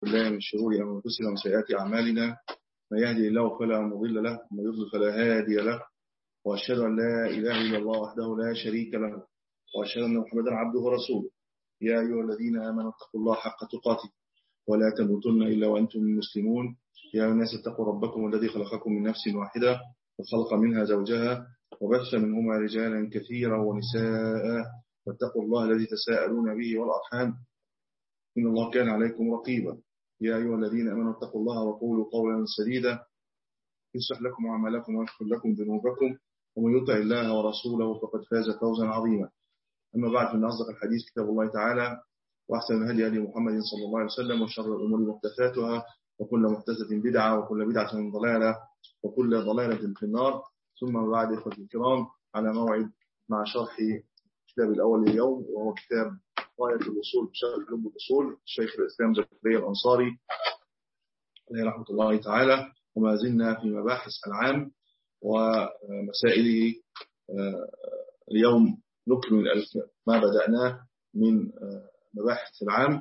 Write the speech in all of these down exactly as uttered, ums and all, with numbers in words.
بالله من شرور أنفسنا ومن سيئات أعمالنا. من يهدي الله فلا مضل له ومن يضلل فلا هادي له، وأشهد أن لا إله إلا الله وحده لا شريك له، وأشهد أن محمدا عبده ورسوله. يا أيها الذين آمنوا اتقوا الله حق تقاته ولا تموتن إلا وأنتم مسلمون. يا الناس اتقوا ربكم الذي خلقكم من نفس واحدة وخلق منها زوجها وبث منهما رجالا كثيرا ونساء، واتقوا الله الذي تساءلون به والأرحام إن الله كان عليكم رقيبا. يا أيها الذين آمنوا اتقوا الله وقولوا قولا سديدا يصلح لكم أعمالكم ويغفر لكم ذنوبكم، ومن يطع الله ورسوله فقد فاز فوزا عظيما. أما بعد، فإن أصدق الحديث كتاب الله تعالى، وأحسن الهدي هدي محمد صلى الله عليه وسلم، وشر الأمور محدثاتها، وكل محدثة بدعة، وكل بدعة ضلالة، وكل ضلالة في النار. ثم بعد، إخوتي الكرام، على موعد مع شرح الكتاب الأول اليوم، وهو كتاب غاية الوصول بشرح علوم الأصول الشيخ الإسلام زكريا الأنصاري عليه رحمة الله تعالى. وما زلنا في مباحث العام ومسائله. اليوم نكمل ما بدأناه من مباحث العام،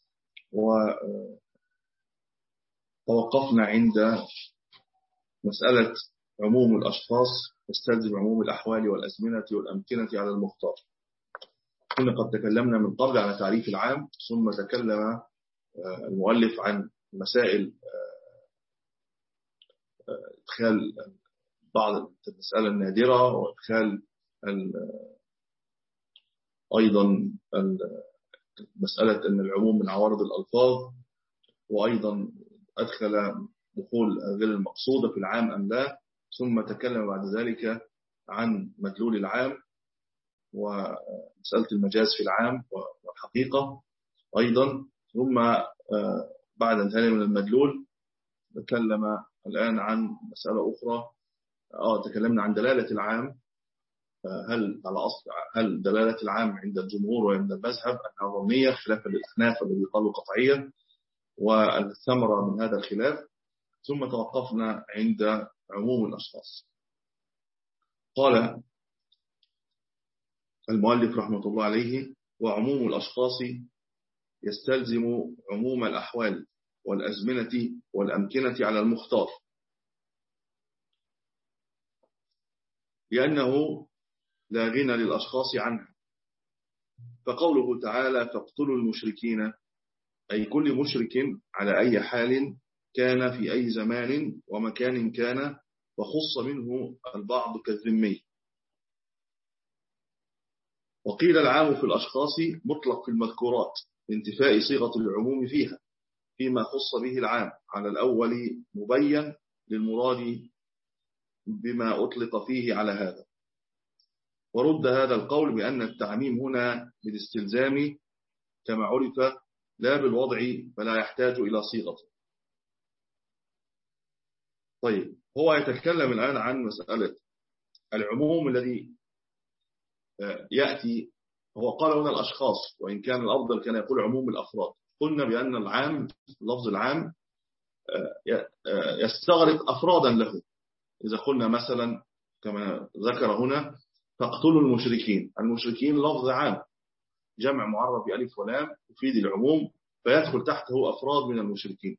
وتوقفنا عند مسألة عموم الأشخاص يستلزم عموم الأحوال والأزمنة والأمكنة على المختار. كنا قد تكلمنا من قبل على تعريف العام، ثم تكلم المؤلف عن مسائل إدخال بعض المسألة النادرة، وإدخال أيضا مسألة أن العموم من عوارض الألفاظ، وأيضا أدخل دخول غير المقصودة في العام أم لا. ثم تكلم بعد ذلك عن مدلول العام ومسألة المجاز في العام والحقيقة أيضا. ثم بعد انتهاء من المدلول تكلم الآن عن مسألة أخرى. آه تكلمنا عن دلالة العام، هل على أصل هل دلالة العام عند الجمهور وعند المذهب أنها ظنية خلافا للأحناف الذي قالوا قطعية، والثمرة من هذا الخلاف. ثم توقفنا عند عموم الأشخاص. قال المؤلف رحمة الله عليه: وعموم الأشخاص يستلزم عموم الأحوال والأزمنة والأمكنة على المختار، لأنه لا غنى للأشخاص عنها. فقوله تعالى: فاقتلوا المشركين، أي كل مشرك على أي حال كان في أي زمان ومكان كان، وخص منه البعض كالذمي. وقيل العام في الأشخاص مطلق في المذكورات لانتفاء صيغة العموم فيها، فيما خص به العام على الأول مبين للمراد بما أطلق فيه على هذا. ورد هذا القول بأن التعميم هنا بالاستلزام كما عرف لا بالوضع، فلا يحتاج إلى صيغة. طيب، هو يتكلم الآن عن مسألة العموم الذي يأتي. هو قال هنا الأشخاص، وإن كان الأفضل كان يقول عموم الأفراد. قلنا بأن العام، لفظ العام يستغرق أفرادا له. إذا قلنا مثلا كما ذكر هنا: فاقتلوا المشركين، المشركين لفظ عام جمع معرب بألف ولام يفيد العموم، فيدخل تحته أفراد من المشركين.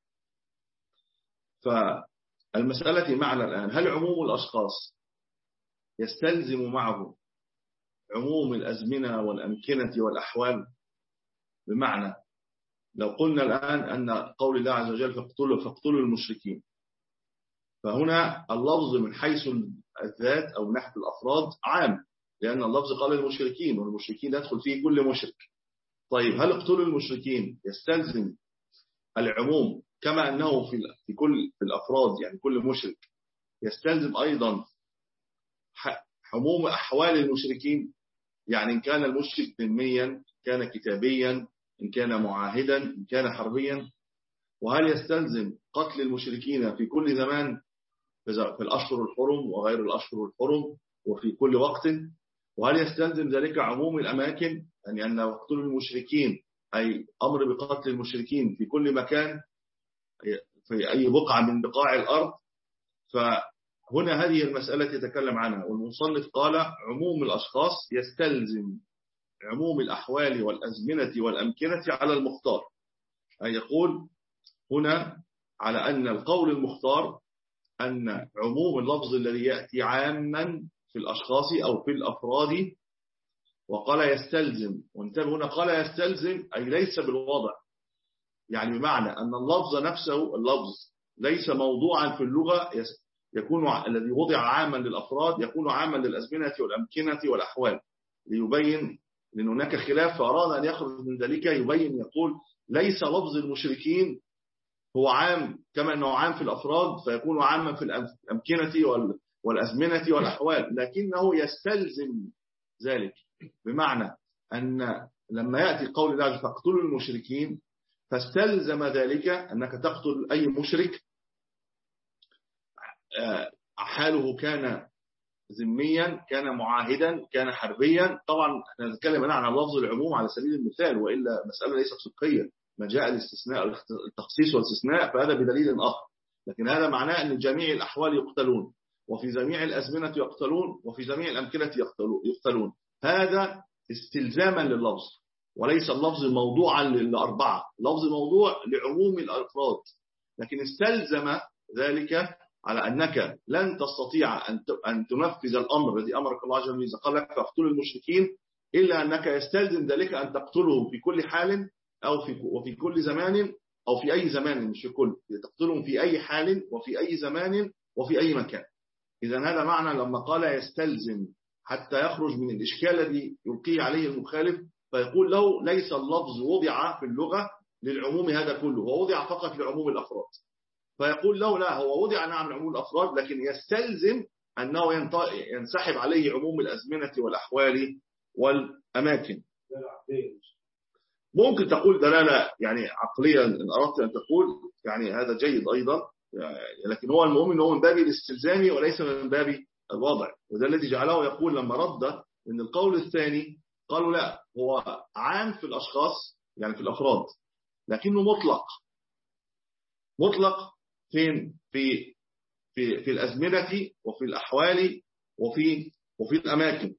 فالمسألة معنا الآن: هل عموم الأشخاص يستلزم معه عموم الأزمنة والأمكنة والأحوال؟ بمعنى لو قلنا الآن أن قول الله عز وجل فاقتلوا, فاقتلوا المشركين، فهنا اللفظ من حيث الذات أو نحو الأفراد عام، لأن اللفظ قال المشركين، والمشركين يدخل فيه كل مشرك. طيب، هل اقتلوا المشركين يستلزم العموم كما أنه في في كل في الأفراد، يعني كل مشرك يستلزم أيضا عموم أحوال المشركين؟ يعني إن كان المشرك ذميا، كان كتابيا، إن كان معاهدا، إن كان حربيا. وهل يستلزم قتل المشركين في كل زمان، في الأشهر الحرم وغير الأشهر الحرم وفي كل وقت؟ وهل يستلزم ذلك عموم الأماكن، يعني أن يقتلوا المشركين أي أمر بقتل المشركين في كل مكان، في أي بقعة من بقاع الأرض؟ فهنا هذه المسألة يتكلم عنها، والمصنف قال عموم الأشخاص يستلزم عموم الأحوال والأزمنة والأمكنة على المختار. أي يقول هنا على أن القول المختار أن عموم اللفظ الذي يأتي عاما في الأشخاص أو في الأفراد، وقال يستلزم، وانتبه هنا قال يستلزم أي ليس بالوضع، يعني بمعنى أن اللفظ نفسه اللفظ ليس موضوعا في اللغة يكون الذي وضع عاما للأفراد يكون عاما للأزمنة والأمكنة والأحوال، ليبين لأن هناك خلاف، فأراد أن يخرج من ذلك يبين يقول ليس لفظ المشركين هو عام كما أنه عام في الأفراد فيكون عاما في الأمكنة والأزمنة والأحوال، لكنه يستلزم ذلك، بمعنى أن لما يأتي قول الله فاقتلوا المشركين فاستلزم ذلك أنك تقتل أي مشرك حاله كان ذميا كان معاهدا كان حربيا. طبعا احنا نتكلم الآن عن لفظ العموم على سبيل المثال، وإلا مسألة ليست فقهية، ما جاء الاستثناء التخصيص والاستثناء فهذا بدليل آخر، لكن هذا معناه أن جميع الأحوال يقتلون، وفي جميع الأزمنة يقتلون، وفي جميع الأمكنة يقتلون. هذا استلزاما لللفظ، وليس اللفظ موضوعا للأربعة، لفظ موضوع لعموم الأفراد، لكن استلزم ذلك على أنك لن تستطيع أن تنفذ الأمر الذي أمرك الله عز وجل إذا قال لك فاقتلوا المشركين، إلا أنك يستلزم ذلك أن تقتلهم في كل حال أو في وفي كل زمان أو في أي زمان، مش في كل، تقتلهم في أي حال وفي أي زمان وفي أي مكان. إذا هذا معنى لما قال يستلزم، حتى يخرج من الإشكال الذي يلقيه عليه المخالف، فيقول له ليس اللفظ وضع في اللغة للعموم هذا كله، هو وضع فقط لعموم الأفراد. فيقول له لا، هو وضع نعم لعموم الأفراد، لكن يستلزم أنه ينسحب عليه عموم الأزمنة والأحوال والأماكن. ممكن تقول دلالة يعني عقليا إن أردت أن تقول يعني هذا جيد أيضا، لكن هو المهم أنه من باب الاستلزام وليس من باب الوضع، وده الذي جعله يقول لما رد أن القول الثاني قالوا لا، هو عام في الأشخاص يعني في الأفراد، لكنه مطلق. مطلق فين؟ في في في الأزمنة وفي الأحوال وفي وفي الأماكن،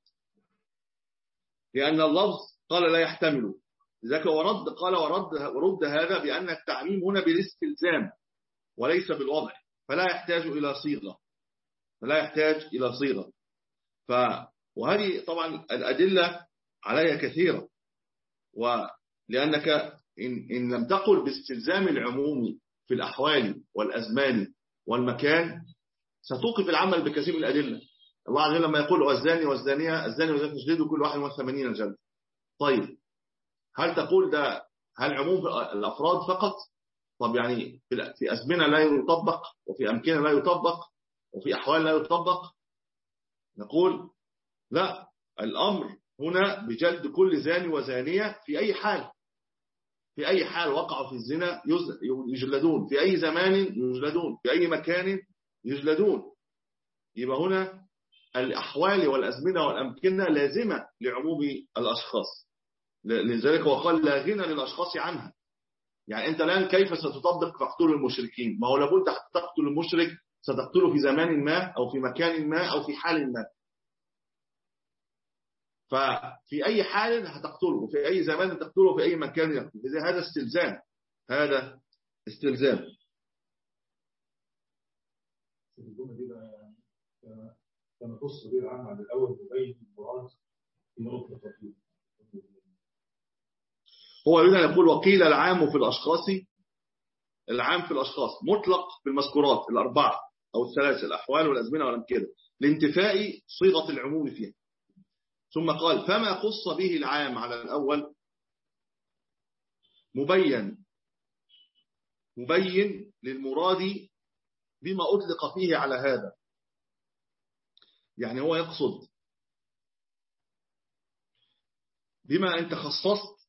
لأن اللفظ قال لا يحتمل، لذلك ورد قال ورد ورد هذا بأن التعميم هنا بالاستلزام وليس بالوضع، فلا يحتاج إلى صيغة فلا يحتاج إلى صيغة ف وهذه طبعا الأدلة عليها كثيرة، ولأنك إن, إن لم تقل باستلزام العموم في الأحوال والأزمان والمكان ستوقف العمل بكثير من الأدلة. الله عز وجل لما يقول والزاني والزانية الزاني والزانية تجلدوا كل واحد وثمانين جلد، طيب هل تقول ده هل عموم الأفراد فقط؟ طب يعني في أزمنة لا يطبق، وفي أمكنة لا يطبق، وفي أحوال لا يطبق؟ نقول لا، الأمر هنا بجلد كل زاني وزانية في أي حال، في أي حال وقعوا في الزنا يجلدون، في أي زمان يجلدون، في أي مكان يجلدون. يبقى هنا الأحوال والأزمنة والأمكنة لازمة لعموم الأشخاص، لذلك وقال لا غنى للأشخاص عنها. يعني أنت الآن كيف ستطبق فاقتلوا المشركين؟ ما هو لابد تقتل المشرك ستقتله في زمان ما أو في مكان ما أو في حال ما، ففي أي حال هتقتله، في أي زمان تقتله، في أي مكان يقتله. إذا هذا استلزام، هذا استلزام. كما قص به العام على الأول مبين المراد في نقطة خفيفة. هو يريد أن يقول وقيل العام في الأشخاص، العام في الأشخاص مطلق في المذكورات الأربعة أو الثلاثة، الأحوال والأزمنة والأمكنة، لانتفاء صيغة العموم فيها. ثم قال فما خص به العام على الأول مبين مبين للمراد بما أطلق فيه على هذا. يعني هو يقصد بما أنت خصصت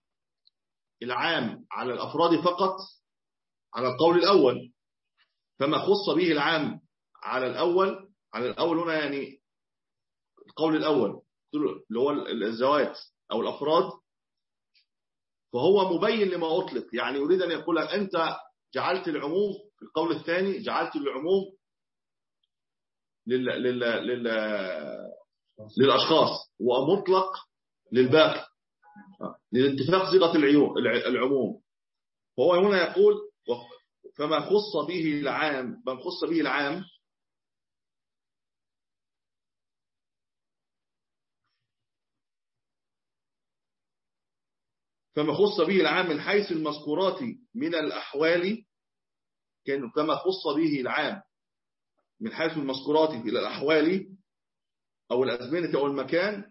العام على الأفراد فقط على القول الأول، فما خص به العام على الأول، على الأول هنا يعني القول الأول اللي هو الزوات أو الأفراد، فهو مبين لما أطلق. يعني يريد أن يقول أنت جعلت العموم في القول الثاني، جعلت العموم لل... لل... لل... للأشخاص ومطلق للباقي للاتفاق صيغة العموم. هو هنا يقول فما خص به العام من خص به العام فما خص به العام من حيث المذكورات من الأحوال كان كما خص به العام من حيث المذكورات إلى الأحوال أو الأزمنة أو المكان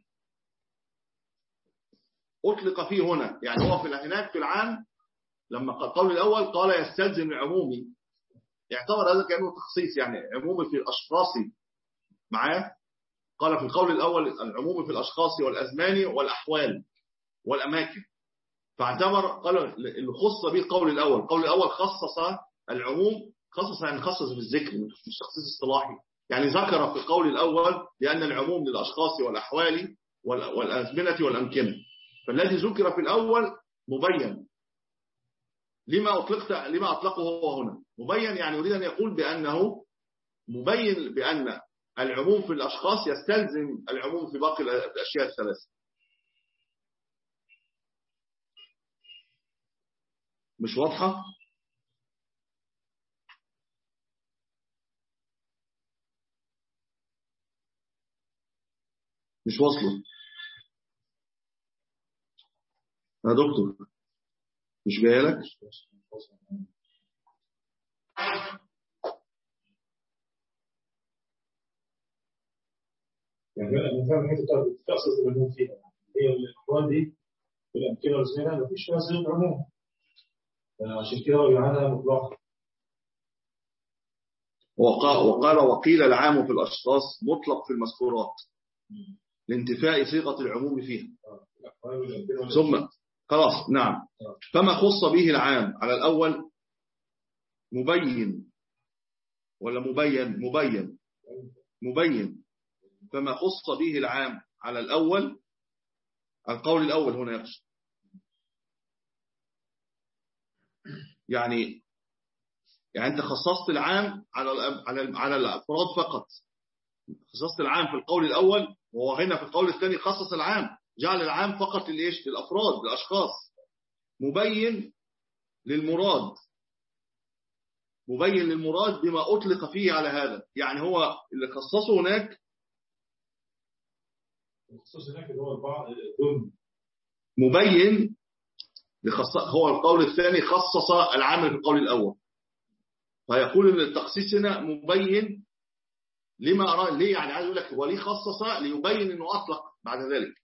أطلق فيه هنا. يعني هو في هناك في العام لما قال القول الأول قال يستلزم العمومي، يعتبر هذا كأنه تخصيص، يعني عمومي في الأشخاص معاه. قال في القول الأول العمومي في الأشخاص والأزمان والأحوال والأماكن، فاعتبر قال اللي خص به القول الأول. القول الأول خصص العموم، خصص يعني خصص بالذكر مش تخصيص اصطلاحي، يعني ذكر في القول الأول لأن العموم للأشخاص والأحوال والأزمنة والأمكنة، فالذي ذكر في الأول مبين. لما أطلقت لما أطلقه هو هنا مبين، يعني يريد أن يقول بأنه مبين بأن العموم في الأشخاص يستلزم العموم في باقي الأشياء الثلاثة. مش واضحة؟ مش واصله يا دكتور؟ مش جاي لك؟ يعني أنا فاهم حتة تقصد العموم فيها، هي الأحوال دي الأمثلة والأزمنة مفيش فيها صيغة عموم، عشان كده بيعنى مطلقا. وقال وقيل العام في الأشخاص مطلق في المذكورات لانتفاء صيغة العموم فيها. ثم خلاص نعم. فما خص به العام على الأول مبين ولا مبين مبين مبين فما خص به العام على الأول القول الأول هنا يقصد، يعني يعني أنت خصصت العام على على على الأفراد فقط، خصصت العام في القول الأول، وهو هنا في القول الثاني خصص العام، جعل العام فقط للإيش؟ للأفراد للأشخاص. مبين للمراد، مبين للمراد بما أطلق فيه على هذا. يعني هو اللي خصصه هناك مبين هو القول الثاني خصص العام في القول الأول، فيقول ان التخصيص هنا مبين لما أرى. ليه؟ يعني عايز يقول لك هو ليه خصص؟ ليبين انه أطلق بعد ذلك.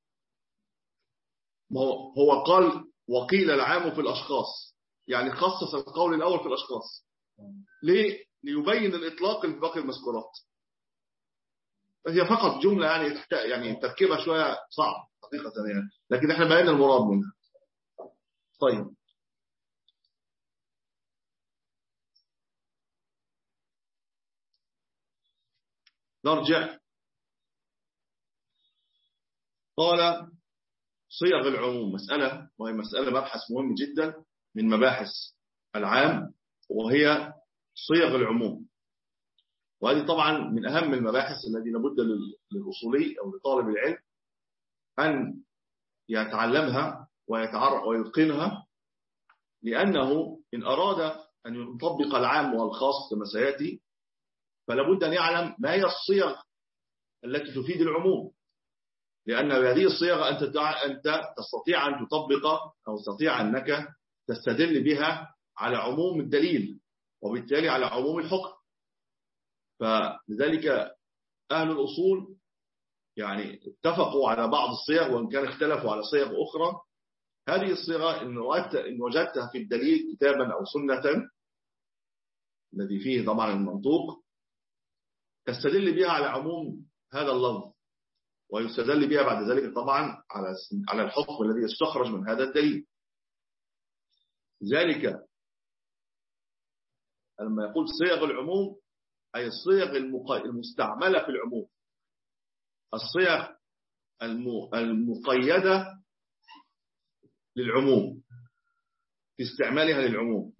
هو قال وقيل العام في الأشخاص، يعني خصص القول الأول في الأشخاص. ليه؟ ليبين الإطلاق في باقي المذكورات. هي فقط جملة يعني يعني تركيبها شوية صعب حقيقة يعني، لكن احنا بينا المراد منها. طيب نرجع. قال صيغ العموم مسألة، وهي مسألة مبحث مهم جدا من مباحث العام، وهي صيغ العموم. وهذه طبعا من أهم المباحث التي لابد للأصولي أو لطالب العلم أن يتعلمها ويتعرف ويتقنها، لأنه إن أراد أن يطبق العام والخاص كما سيأتي فلابد أن يعلم ما هي الصيغ التي تفيد العموم، لأن بهذه الصيغة أنت أنت تستطيع أن تطبق أو تستطيع أنك تستدل بها على عموم الدليل وبالتالي على عموم الحكم. فلذلك أهل الأصول يعني اتفقوا على بعض الصيغ، وإن كان اختلفوا على صيغ أخرى. هذه الصيغة إن وجدتها في الدليل كتابا أو سنة الذي فيه طبعا المنطوق، تستدل بها على عموم هذا اللفظ، ويستدل بها بعد ذلك طبعا على على الحكم الذي يستخرج من هذا الدليل. ذلك لما يقول صيغ العموم أي الصيغ المستعملة في العموم، الصيغ المقيدة للعموم في استعمالها للعموم.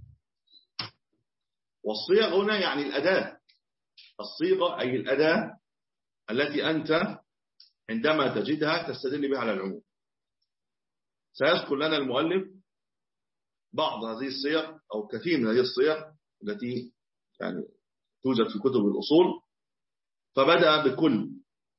والصيغ هنا يعني الأداة، الصيغة أي الأداة التي أنت عندما تجدها تستدل بها على العموم. سيذكر لنا المؤلف بعض هذه الصيغ أو كثير من هذه الصيغ التي يعني توجد في كتب الأصول، فبدأ بكل،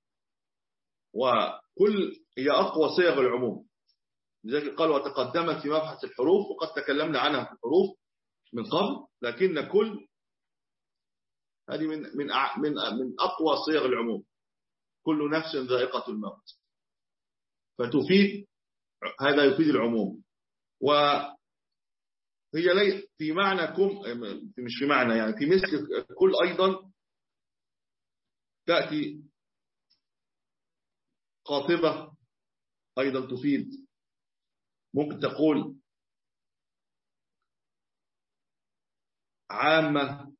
وكل هي أقوى صيغ العموم. لذلك قال وتقدمت في مبحث الحروف، وقد تكلمنا عنها في الحروف من قبل، لكن كل هذه من من من من أقوى صيغ العموم. كل نفس ذائقة الموت، فتفيد، هذا يفيد العموم. وهي لي في معنى كم، مش في معنى يعني في مثل كل أيضا تأتي قاطبة أيضا تفيد. ممكن تقول عامة،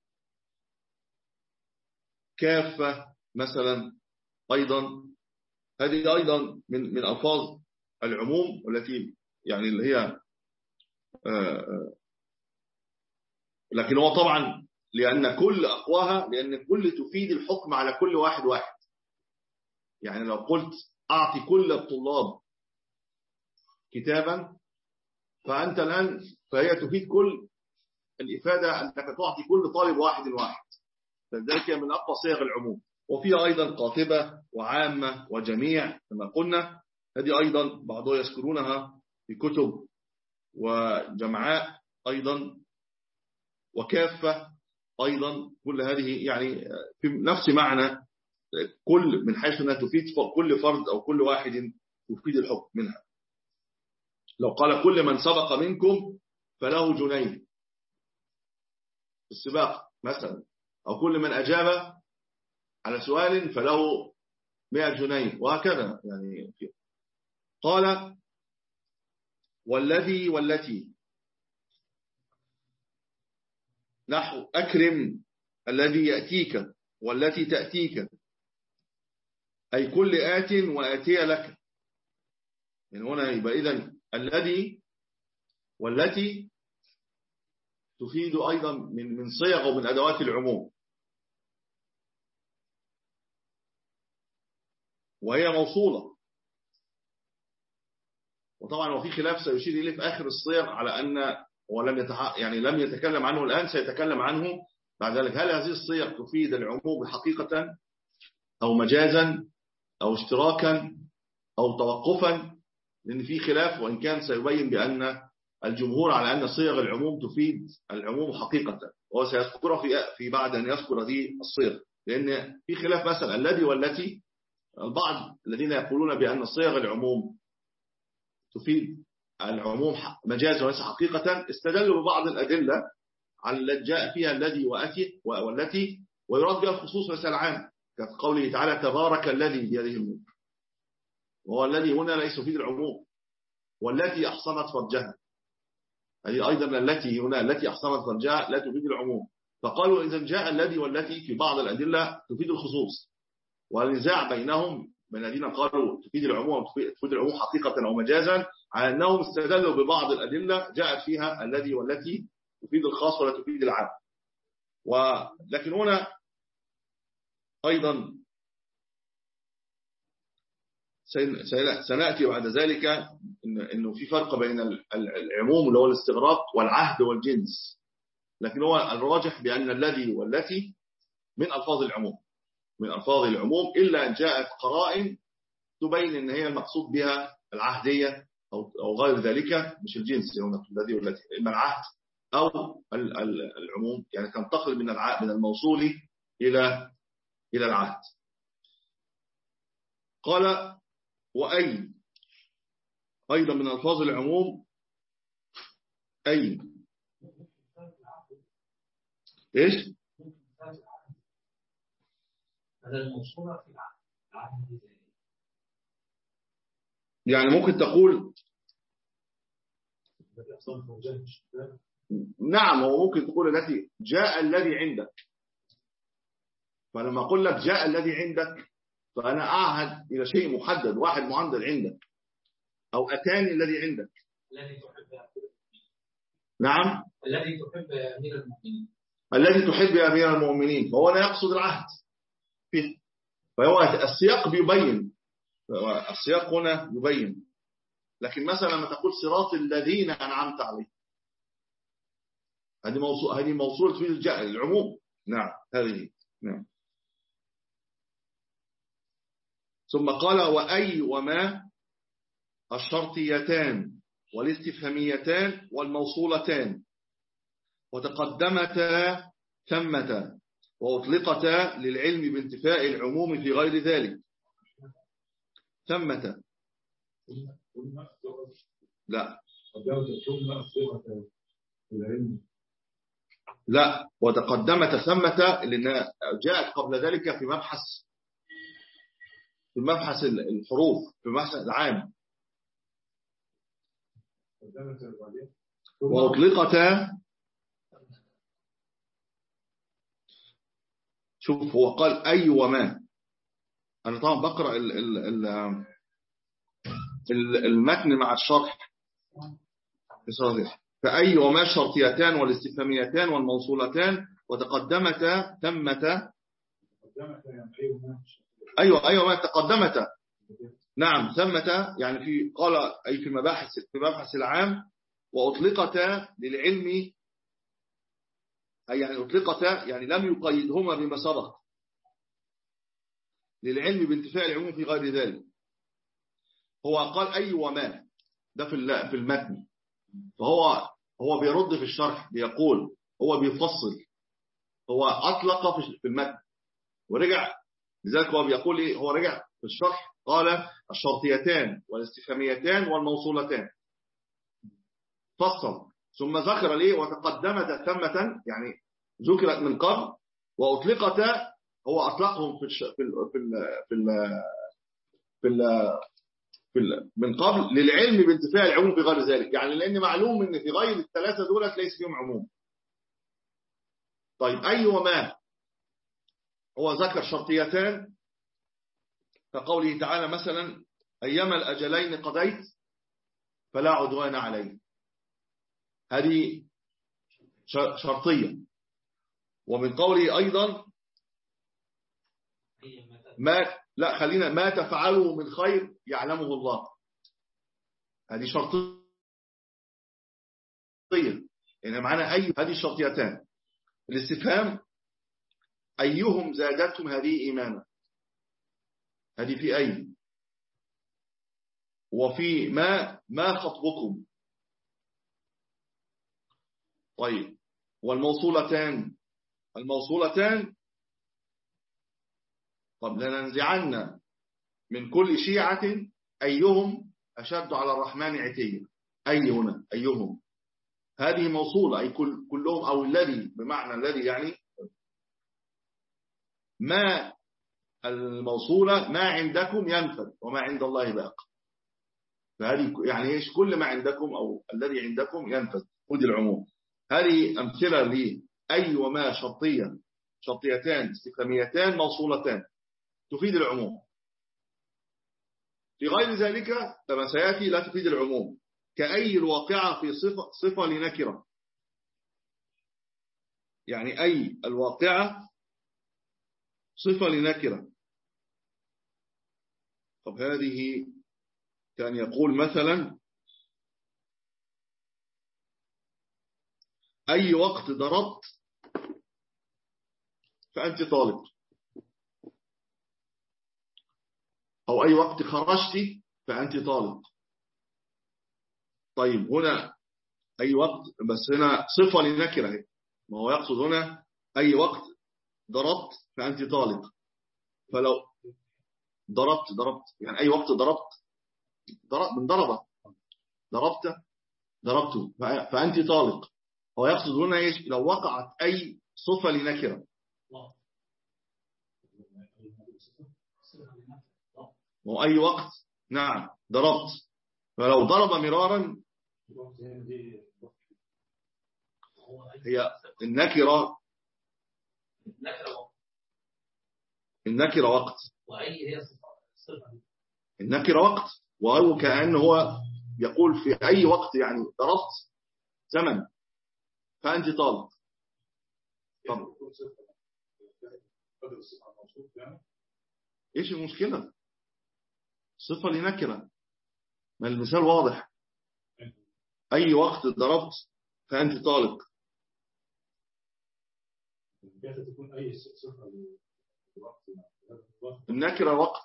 كافة مثلا، أيضا هذه أيضا من من ألفاظ العموم، والتي يعني اللي هي آه لكن هو طبعا لأن كل أقواها، لأن كل تفيد الحكم على كل واحد واحد. يعني لو قلت أعطي كل الطلاب كتابا، فأنت الآن فهي تفيد كل الإفادة أنك تعطي كل طالب واحد واحد، فذلك من أقوى صيغ العموم. وفيها أيضا قاطبة وعامة وجميع كما قلنا، هذه أيضا بعضهم يذكرونها في كتب وجمعاء أيضا، وكافة أيضا. كل هذه يعني في نفس معنى كل، من حيث أنها تفيد كل فرد أو كل واحد تفيد الحكم منها. لو قال كل من سبق منكم فله جنيه السباق مثلا، أو كل من أجاب على سؤال فله مئة جنيه، وهكذا يعني. قال والذي والتي، نحو أكرم الذي يأتيك والتي تأتيك، أي كل آت وآتي لك. يعني هنا يبقى إذن الذي والتي تفيد أيضا من من صيغ ومن أدوات العموم، وهي موصولة. وطبعا وفي خلاف سيشير إليه في آخر الصيغ على أن ولم يتح... يعني لم يتكلم عنه الآن، سيتكلم عنه بعد ذلك. هل هذه الصيغ تفيد العموم حقيقة أو مجازا أو اشتراكا أو توقفا؟ لأن في خلاف، وإن كان سيبين بأن الجمهور على أن صيغ العموم تفيد العموم حقيقة، وهو سيذكرها في في بعد أن يذكر هذه الصيغ. لأن في خلاف مثلا الذي والتي، البعض الذين يقولون بأن صيغ العموم تفيد العموم مجازا وليس حقيقة، استدلوا ببعض الأدلة على التي جاء فيها الذي وأتي والتي ويراد بها الخصوص وليس العام، كقوله تعالى تبارك الذي بيده الملك، وهو الذي هنا ليس يفيد العموم. والتي أحصنت فرجها، هذه أيضا التي هنا التي أحصنت فرجها لا تفيد العموم. فقالوا إذا جاء الذي والتي في بعض الأدلة تفيد الخصوص، والنزاع بينهم من الذين قالوا تفيد العموم تفيد العموم حقيقة أو مجازا، على أنهم استدلوا ببعض الأدلة جاءت فيها الذي والتي تفيد الخاص ولا تفيد العام. ولكن هنا أيضا سنأتي بعد ذلك إنه في فرق بين العموم اللي هو الاستغراق والعهد والجنس، لكن هو الراجح بأن الذي والتي من ألفاظ العموم من ألفاظ العموم، إلا أن جاءت قرائن تبين أن هي المقصود بها العهدية أو غير ذلك، مش الجنس هنا الذي والتي، إما العهد أو العموم، يعني تنتقل من من الموصول إلى إلى العهد. قال وأي أيضا من ألفاظ العموم، أي إيش؟ يعني ممكن تقول نعم، هو ممكن تقول التي جاء الذي عندك، فلما أقول لك جاء الذي عندك فأنا أعهد إلى شيء محدد، واحد محدد عندك، أو أتاني الذي عندك. الذي تحب نعم الذي تحب يا أمير المؤمنين الذي تحب يا أمير المؤمنين، فهو لا يقصد العهد فيه، فهو السياق بيبين، السياق هنا يبين. لكن مثلا لما تقول صراط الذين أنعمت عليهم، هذه موصول هذه موصولة في العموم. نعم هذه. نعم. ثم قال وأي وما الشرطيتان والاستفهاميتان والموصولتان وتقدمتا ثمة وأطلقتا للعلم بانتفاء العموم في غير ذلك. ثمة لا لا وتقدمت ثمة لأنها جاءت قبل ذلك في مبحث في مبحث الحروف في مبحث العام. وأطلقتا شوف هو قال أي وما. أنا طبعا بقرأ ال ال ال المتن مع الشرح بصحيح. فأي وما الشرطيتان والاستفهاميتان والموصولتان وتقدمتا ثمة. أيوة أيوة ما تقدمتا. نعم ثمة يعني في قال أي في مباحث في مبحث العام. وأطلقتا للعلم أي يعني أطلقتا يعني لم يقيدهما بما سبق للعلم بانتفاء العموم في غير ذلك. هو قال أي وما ده في في المتن. فهو هو بيرد في الشرح بيقول هو بيفصل. هو أطلق في المتن ورجع لذلك هو بيقول إيه. هو رجع في الشرح قال الشرطيتان والاستفهاميتان والموصولتان فصل ثم ذكر ليه وتقدمت ثمة يعني ذكرت من قبل وأطلقت. هو أطلقهم في الش... في ال... في ال... في ال... في ال... في ال... من قبل للعلم بانتفاء العموم في غير ذلك. يعني لأن معلوم إن في غير الثلاثة دولت ليس فيهم عموم. طيب أي وما هو ذكر شرطيتان كقوله تعالى مثلا أيما الأجلين قضيت فلا عدوان عليه. هذه شرطية. ومن قوله أيضا ما لا خلينا ما تفعله من خير يعلمه الله. هذه شرطية يعني معنا أي. هذه الشرطيتان. الاستفهام أيهم زادتهم هذه إيمانا. هذه في أي. وفي ما ما خطبكم. طيب والموصولتان الموصولتان طب لننزعن من كل شيعة أيهم أشد على الرحمن عتيا. أي هنا أيهم هذه موصولة أي كل كلهم أو الذي بمعنى الذي يعني ما الموصولة ما عندكم ينفد وما عند الله باق. فهذه يعني ايش كل ما عندكم أو الذي عندكم ينفد. ودي العموم. هذه أمثلة لأي وما شرطية شرطيتان استفهاميتان موصولتان تفيد العموم. في غير ذلك كما سيأتي لا تفيد العموم. كأي الواقعة في صفة, صفة لنكرة. يعني أي الواقعة صفة لنكرة. طب هذه كان يقول مثلا أي وقت ضربت فأنت طالب. أو أي وقت خرجت فأنت طالب. طيب هنا أي وقت بس هنا صفة للنكرة. ما هو يقصد هنا أي وقت ضربت فأنت طالب. فلو ضربت ضربت يعني أي وقت ضربت ضربت من ضربة ضربت ضربته فأنت طالق. هو يقصد هنا إيش لو وقعت أي صفة لنكرة. وأي وقت نعم ضربت. فلو ضرب مرارا هي النكرة النكرة وقت. وأي هي صفة النكرة وقت. وهو كأنه هو يقول في أي وقت يعني ضربت زمن فأنت طالق. طب إيش المشكلة؟ صفة لنكرة. ما المثال واضح. أي وقت ضربت فأنت طالق. كيف تكون أي صفة للوقت؟ النكرة وقت.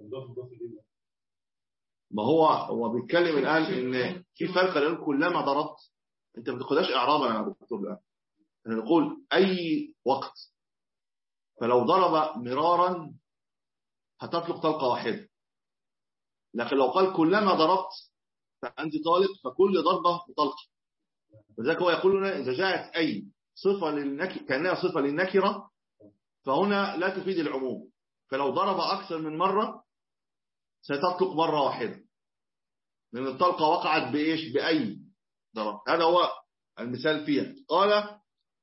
ما هو هو بيتكلم الآن إن في فرق بين كلما ضربت، أنت ما بتاخدهاش إعرابا يا دكتور الآن، نقول أي وقت، فلو ضرب مرارا هتطلق طلقة واحدة، لكن لو قال كلما ضربت فأنت طالق، فكل ضربة بطلقة. وذلك هو يقول لنا إذا جاءت أي صفة للنكرة كأنها صفة للنكرة فهنا لا تفيد العموم، فلو ضرب أكثر من مرة ستطلق مرة واحدة، لأن الطلقة وقعت بإيش؟ بأي ضرب. هذا هو المثال فيها. قال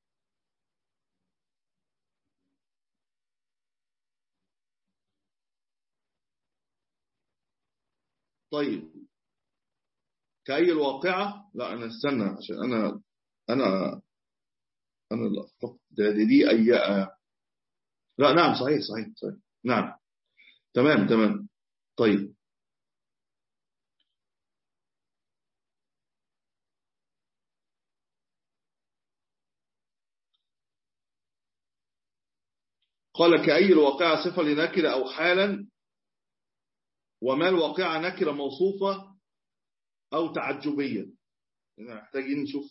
طيب كأي الواقعة، لا أنا استنى عشان أنا أنا أنا ده دي, دي أي لا نعم صحيح صحيح صحيح نعم تمام تمام. طيب قال كأي الواقعة صفة لنكرة أو حالا، وما الواقعة نكرة موصوفة أو تعجبية. محتاجين نشوف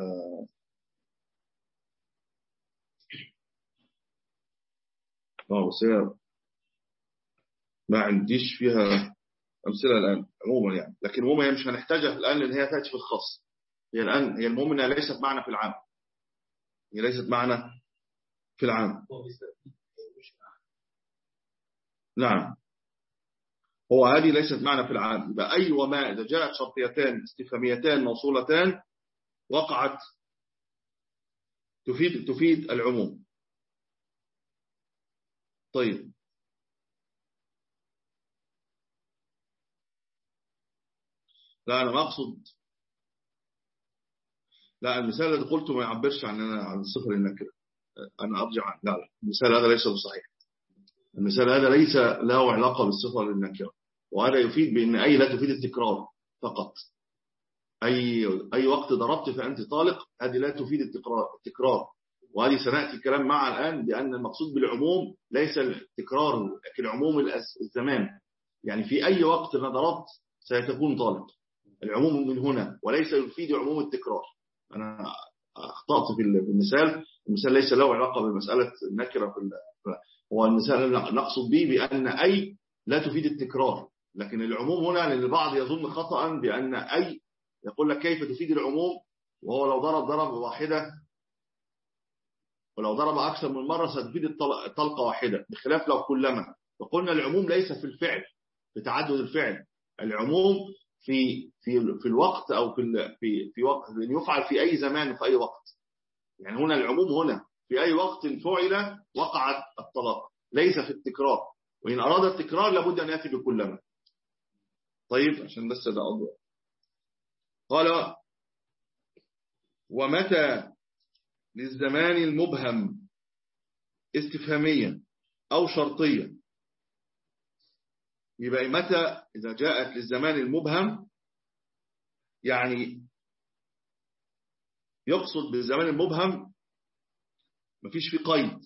اه بس هي ما عنديش فيها أمثلة الآن عموما يعني، لكن عموما هي مش هنحتاجها الآن لأن هي تأتي في الخاص. هي الآن هي المهم إنها ليست معنا في العام، هي ليست معنا في العام. نعم هو هذه ليست معنا في العام. يبقى أي وما إذا جاءت شرطيتان استفهاميتان موصولتان وقعت تفيد تفيد العموم. طيب لا أنا ما أقصد، لا المثال الذي قلته ما يعبرش عن عن الصفة للنكرة، أنا أرجع عن لا لا المثال هذا ليس بصحيح. المثال هذا ليس له علاقة بالصفة للنكرة، وهذا يفيد بأن أي لا تفيد التكرار فقط. أي أي وقت ضربت فأنت طالق، هذه لا تفيد التكرار التكرار وهذه سنأتي الكلام معها الآن، بأن المقصود بالعموم ليس التكرار لكن عموم الزمان. يعني في أي وقت ما ضربت سيتكون طالق، العموم من هنا وليس يفيد عموم التكرار. أنا أخطأت في المثال، المثال ليس له علاقة بمسألة النكرة في هو المثال نقصد به بأن أي لا تفيد التكرار، لكن العموم هنا لأن البعض يظن خطأ بأن أي يقول لك كيف تفيد العموم وهو لو ضرب ضرب واحدة ولو ضرب أكثر من مرة ستفيد الطلقة واحدة، بخلاف لو كلما. وقلنا العموم ليس في الفعل في تعدد الفعل، العموم في في في الوقت أو في في في وقت يفعل في أي زمان وفي أي وقت. يعني هنا العموم هنا في أي وقت فعل وقعت الطلاق، ليس في التكرار، وإن أراد التكرار لابد أن يأتي بكلما. طيب عشان بس ده أضوء. قال ومتى للزمان المبهم استفهاميا أو شرطيا. يبقى متى إذا جاءت للزمان المبهم يعني يقصد بالزمان المبهم مفيش فيه قيد،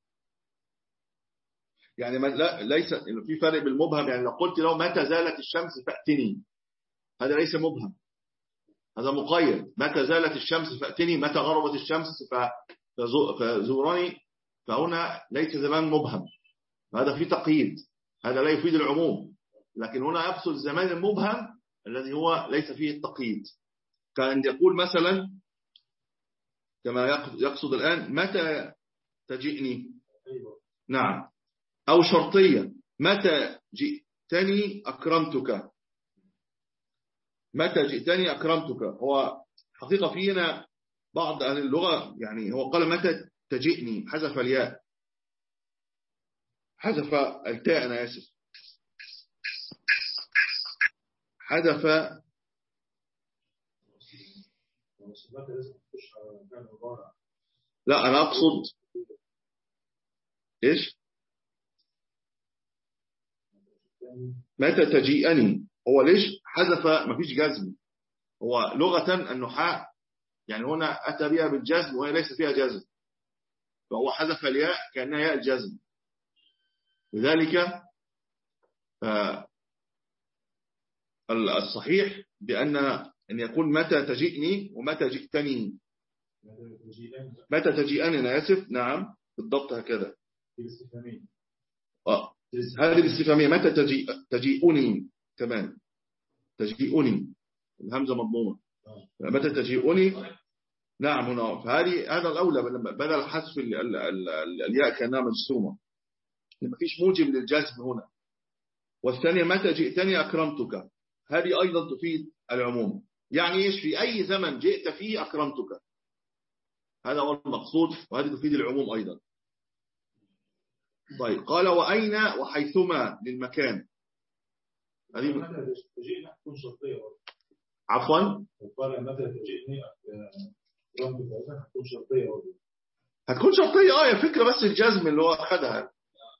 يعني لا ليس في فرق بالمبهم. يعني لو قلت لو متى زالت الشمس فأتني، هذا ليس مبهم، هذا مقيد. متى زالت الشمس فأتني، متى غربت الشمس فزورني، فهنا ليس زمان مبهم، هذا فيه تقييد، هذا لا يفيد العموم. لكن هنا يقصد الزمان المبهم الذي هو ليس فيه التقييد، كان يقول مثلا كما يقصد الآن متى تجئني. نعم. أو شرطية متى جئتني أكرمتك، متى جئتني أكرمتك. هو حقيقة فينا بعض أهل اللغة يعني هو قال متى تجئني، حذف الياء، حذف التاء، أنا آسف، حذف. لا أنا أقصد إيش متى تجيئني، هو ليش حذف مفيش جزم. هو لغة النحاة يعني هنا أتى بها بالجزم وهي ليس فيها جزم، فهو حذف الياء كأنها ياء الجزم. لذلك الصحيح بأن أن يكون متى تجئني ومتى جئتني. متى تجيئني أنا آسف. نعم بالضبط هكذا. آه. هذه الاستفهامية متى تجيء تجيئني كمان تجيئني الهمزة مضمومة. متى تجيئني. نعم هنا فهذه هذا الأولى بدل حذف الياء كأنها مجسومة ما فيش موجب للجزم هنا. والثانية متى جئتني أكرمتك هذه أيضا تفيد العموم. يعني إيش في أي زمن جئت فيه أكرمتك هذا هو المقصود وهذه تفيد العموم أيضا. طيب قال وأين وحيثما للمكان. هذه متى تجيئنا تكون شرطية. عفوا. قال متى تجيئني هتكون شرطية. هتكون شرطية اه يا فكرة بس الجزم اللي هو أخذها.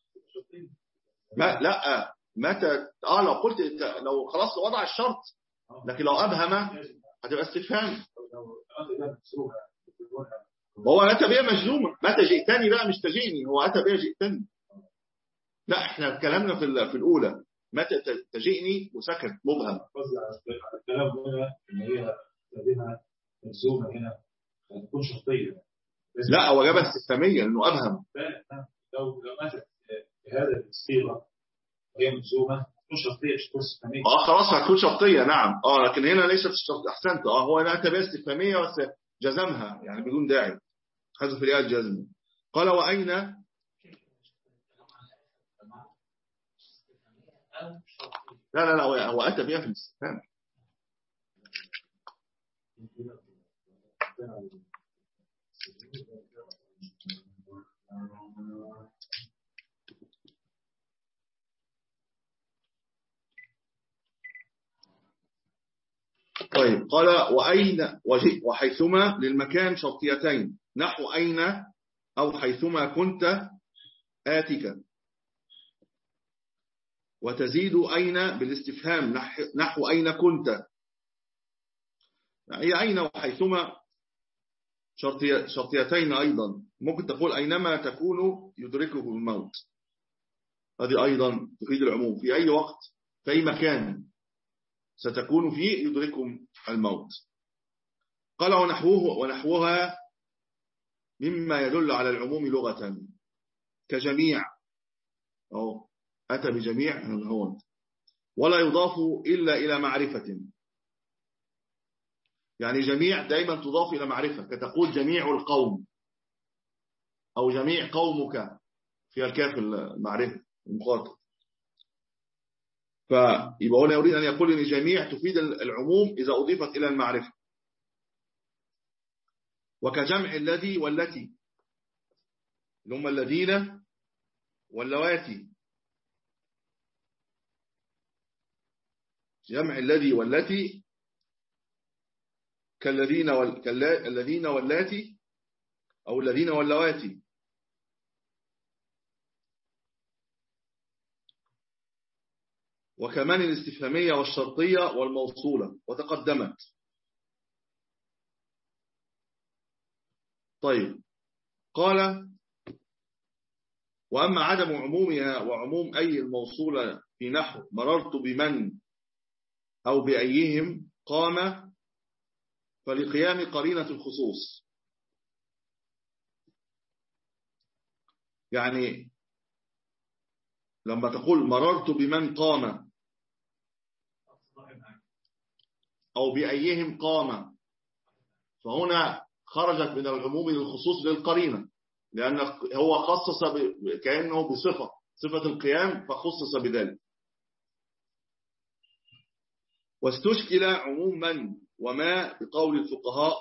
ما لا متى اه لو قلت لو خلاص وضع الشرط لكن لو أبهم هتبقى استفهام. هو أتى بها مجزومة متى جئتني بقى مش تجيني هو أتى بها جئتني. لا احنا كلامنا في في الأولى متى تجيني وسكت مبهم. قصدي على الكلام هنا ان هي بها مجزومة هنا هتكون شرطية. لا هو جابها استفهامية انه ابهم. لو لو ماتت بهذا الصيغة هي مجزومة تكون شرطية مش تكون استفهامية. اه خلاص هتكون شرطية نعم اه لكن هنا ليست الشرط. احسنت اه هو انا اتى بها استفهامية بس جزمها يعني بدون داعي حذف الياء الجزم. قال وأين لا لا لا هو أتى بها في الاستفهام. طيب قال وأين وحيثما للمكان شرطيتين نحو أين أو حيثما كنت آتك وتزيد أين بالاستفهام نحو أين كنت. هي أين وحيثما شرطيتين أيضا ممكن تقول أينما تكون يدركه الموت هذه أيضا تفيد العموم في أي وقت في أي مكان ستكون فيه يدركهم الموت. قال ونحوه ونحوها مما يدل على العموم لغة كجميع أو أتى بجميع هون ولا يضاف إلا إلى معرفة. يعني جميع دائما تضاف إلى معرفة كتقول جميع القوم أو جميع قومك في الكاف المعرفة المخاطب. فيبقى هنا يريد أن يقول أن جميع تفيد العموم إذا أضيفت إلى المعرفة. وكجمع الذي والتي اللي هم الذين واللواتي. جمع الذي والتي كالذين وال... كاللا... الذين واللاتي أو الذين واللواتي. وكمان الاستفهامية والشرطية والموصولة وتقدمت. طيب قال وأما عدم عمومها وعموم أي الموصولة في نحو مررت بمن أو بأيهم قام فلقيام قرينة الخصوص. يعني لما تقول مررت بمن قام أو بأيهم قام فهنا خرجت من العموم للخصوص للقرينة لأن هو خصص كأنه بصفة صفة القيام فخصص بذلك. واستشكل عموم من وما بقول الفقهاء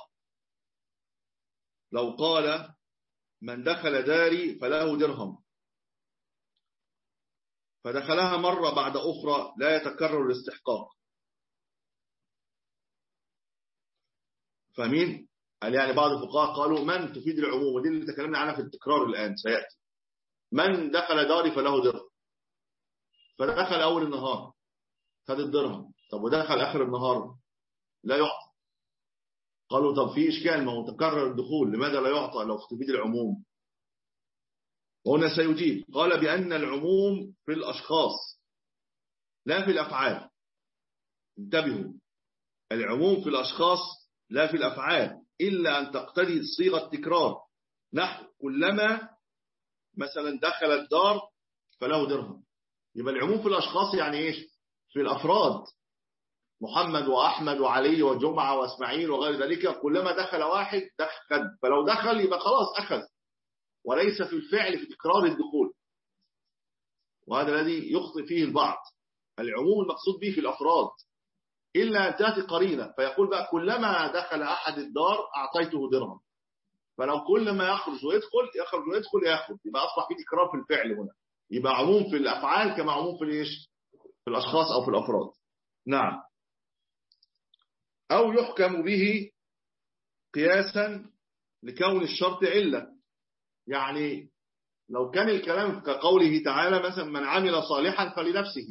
لو قال من دخل داري فله درهم فدخلها مرة بعد أخرى لا يتكرر الاستحقاق. فاهمين؟ يعني بعض الفقهاء قالوا من تفيد العموم ودي اللي تكلمنا عنها في التكرار الآن سيأتي. من دخل داري فله درهم فدخل أول النهار خد الدرهم طب ودخل آخر النهار لا يعطى. قالوا طب في إشكال ما هو تكرر الدخول لماذا لا يعطى لو تفيد العموم. وهنا سيجيب. قال بأن العموم في الأشخاص لا في الأفعال. انتبهوا، العموم في الأشخاص لا في الأفعال إلا أن تقتضي صيغة تكرار، نحو كلما مثلا دخل الدار فله درهم. يبقى العموم في الأشخاص يعني إيش؟ في الأفراد، محمد وأحمد وعلي وجمعة واسماعيل وغير ذلك، كلما دخل واحد دخل، فلو دخل يبقى خلاص أخذ، وليس في الفعل في تكرار الدخول. وهذا الذي يخطئ فيه البعض. العموم المقصود به في الأفراد إلا أن تأتي قرينة فيقول بقى كلما دخل أحد الدار أعطيته درهم، فلو كل ما يخرج ويدخل يخرج ويدخل يأخذ، يبقى أصبح في تكرار في الفعل هنا. يبقى عموم في الأفعال كما عموم في الإيش؟ في الأشخاص أو في الأفراد. نعم. أو يحكم به قياسا لكون الشرط علة. يعني لو كان الكلام كقوله تعالى مثلا من عمل صالحا فلنفسه،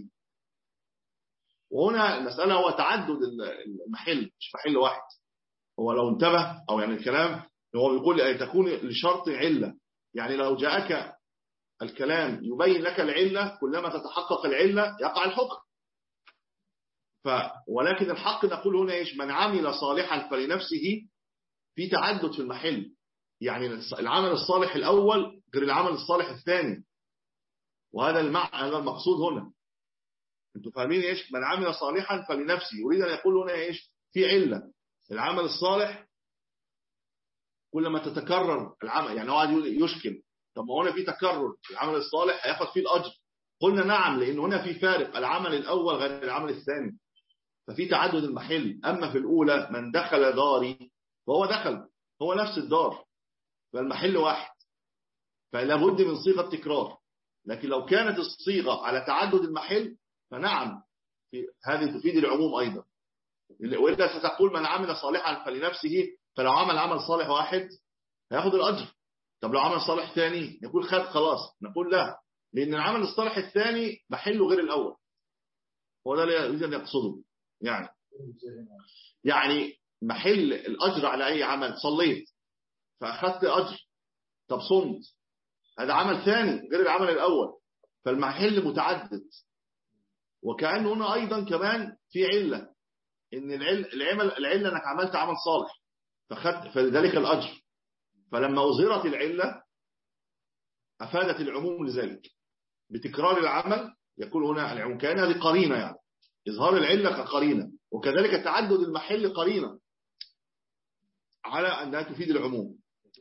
وهنا المسألة هو تعدد المحل مش محل واحد. هو لو انتبه أو يعني الكلام هو بيقول أي تكون لشرط علة، يعني لو جاءك الكلام يبين لك العلة كلما تتحقق العلة يقع الحكم. ف ولكن الحق نقول هنا إيش؟ من عمل صالحا فلنفسه، في تعدد في المحل، يعني العمل الصالح الأول غير العمل الصالح الثاني، وهذا المعنى هذا المقصود هنا. انتوا فاهمين ايش؟ من عمل صالحا فلنفسه، يريد ان يقول هنا ايش؟ في علة. العمل الصالح كلما تتكرر العمل، يعني هو قاعد يشكل، طب ما هنا في تكرر العمل الصالح هياخد فيه الاجر. قلنا نعم، لان هنا في فارق، العمل الاول غير العمل الثاني، ففي تعدد المحل. اما في الاولى من دخل داري فهو دخل هو نفس الدار، فالمحل واحد، فلا بد من صيغه تكرار. لكن لو كانت الصيغه على تعدد المحل فنعم، هذه تفيد العموم أيضا. وإذا ستقول من عمل صالحا فلنفسه، فلو عمل عمل صالح واحد هياخد الأجر. طب لو عمل صالح ثاني يقول خد خلاص، نقول لا، لأن العمل الصالح الثاني محله غير الأول. هو ده اللي يريد أن يقصده. يعني يعني محل الأجر على أي عمل، صليت فأخذت أجر، طب صمت هذا عمل ثاني غير العمل الأول، فالمحل متعدد. وكأنه هنا أيضا كمان في علة، إن العمل العلة أنك عملت عمل صالح فخدت فلذلك الأجر، فلما أظهرت العلة أفادت العموم لذلك بتكرار العمل. يقول هنا العموم كأن هذه قرينة، يعني إظهار العلة كقرينة، وكذلك تعدد المحل قرينة على أنها تفيد العموم.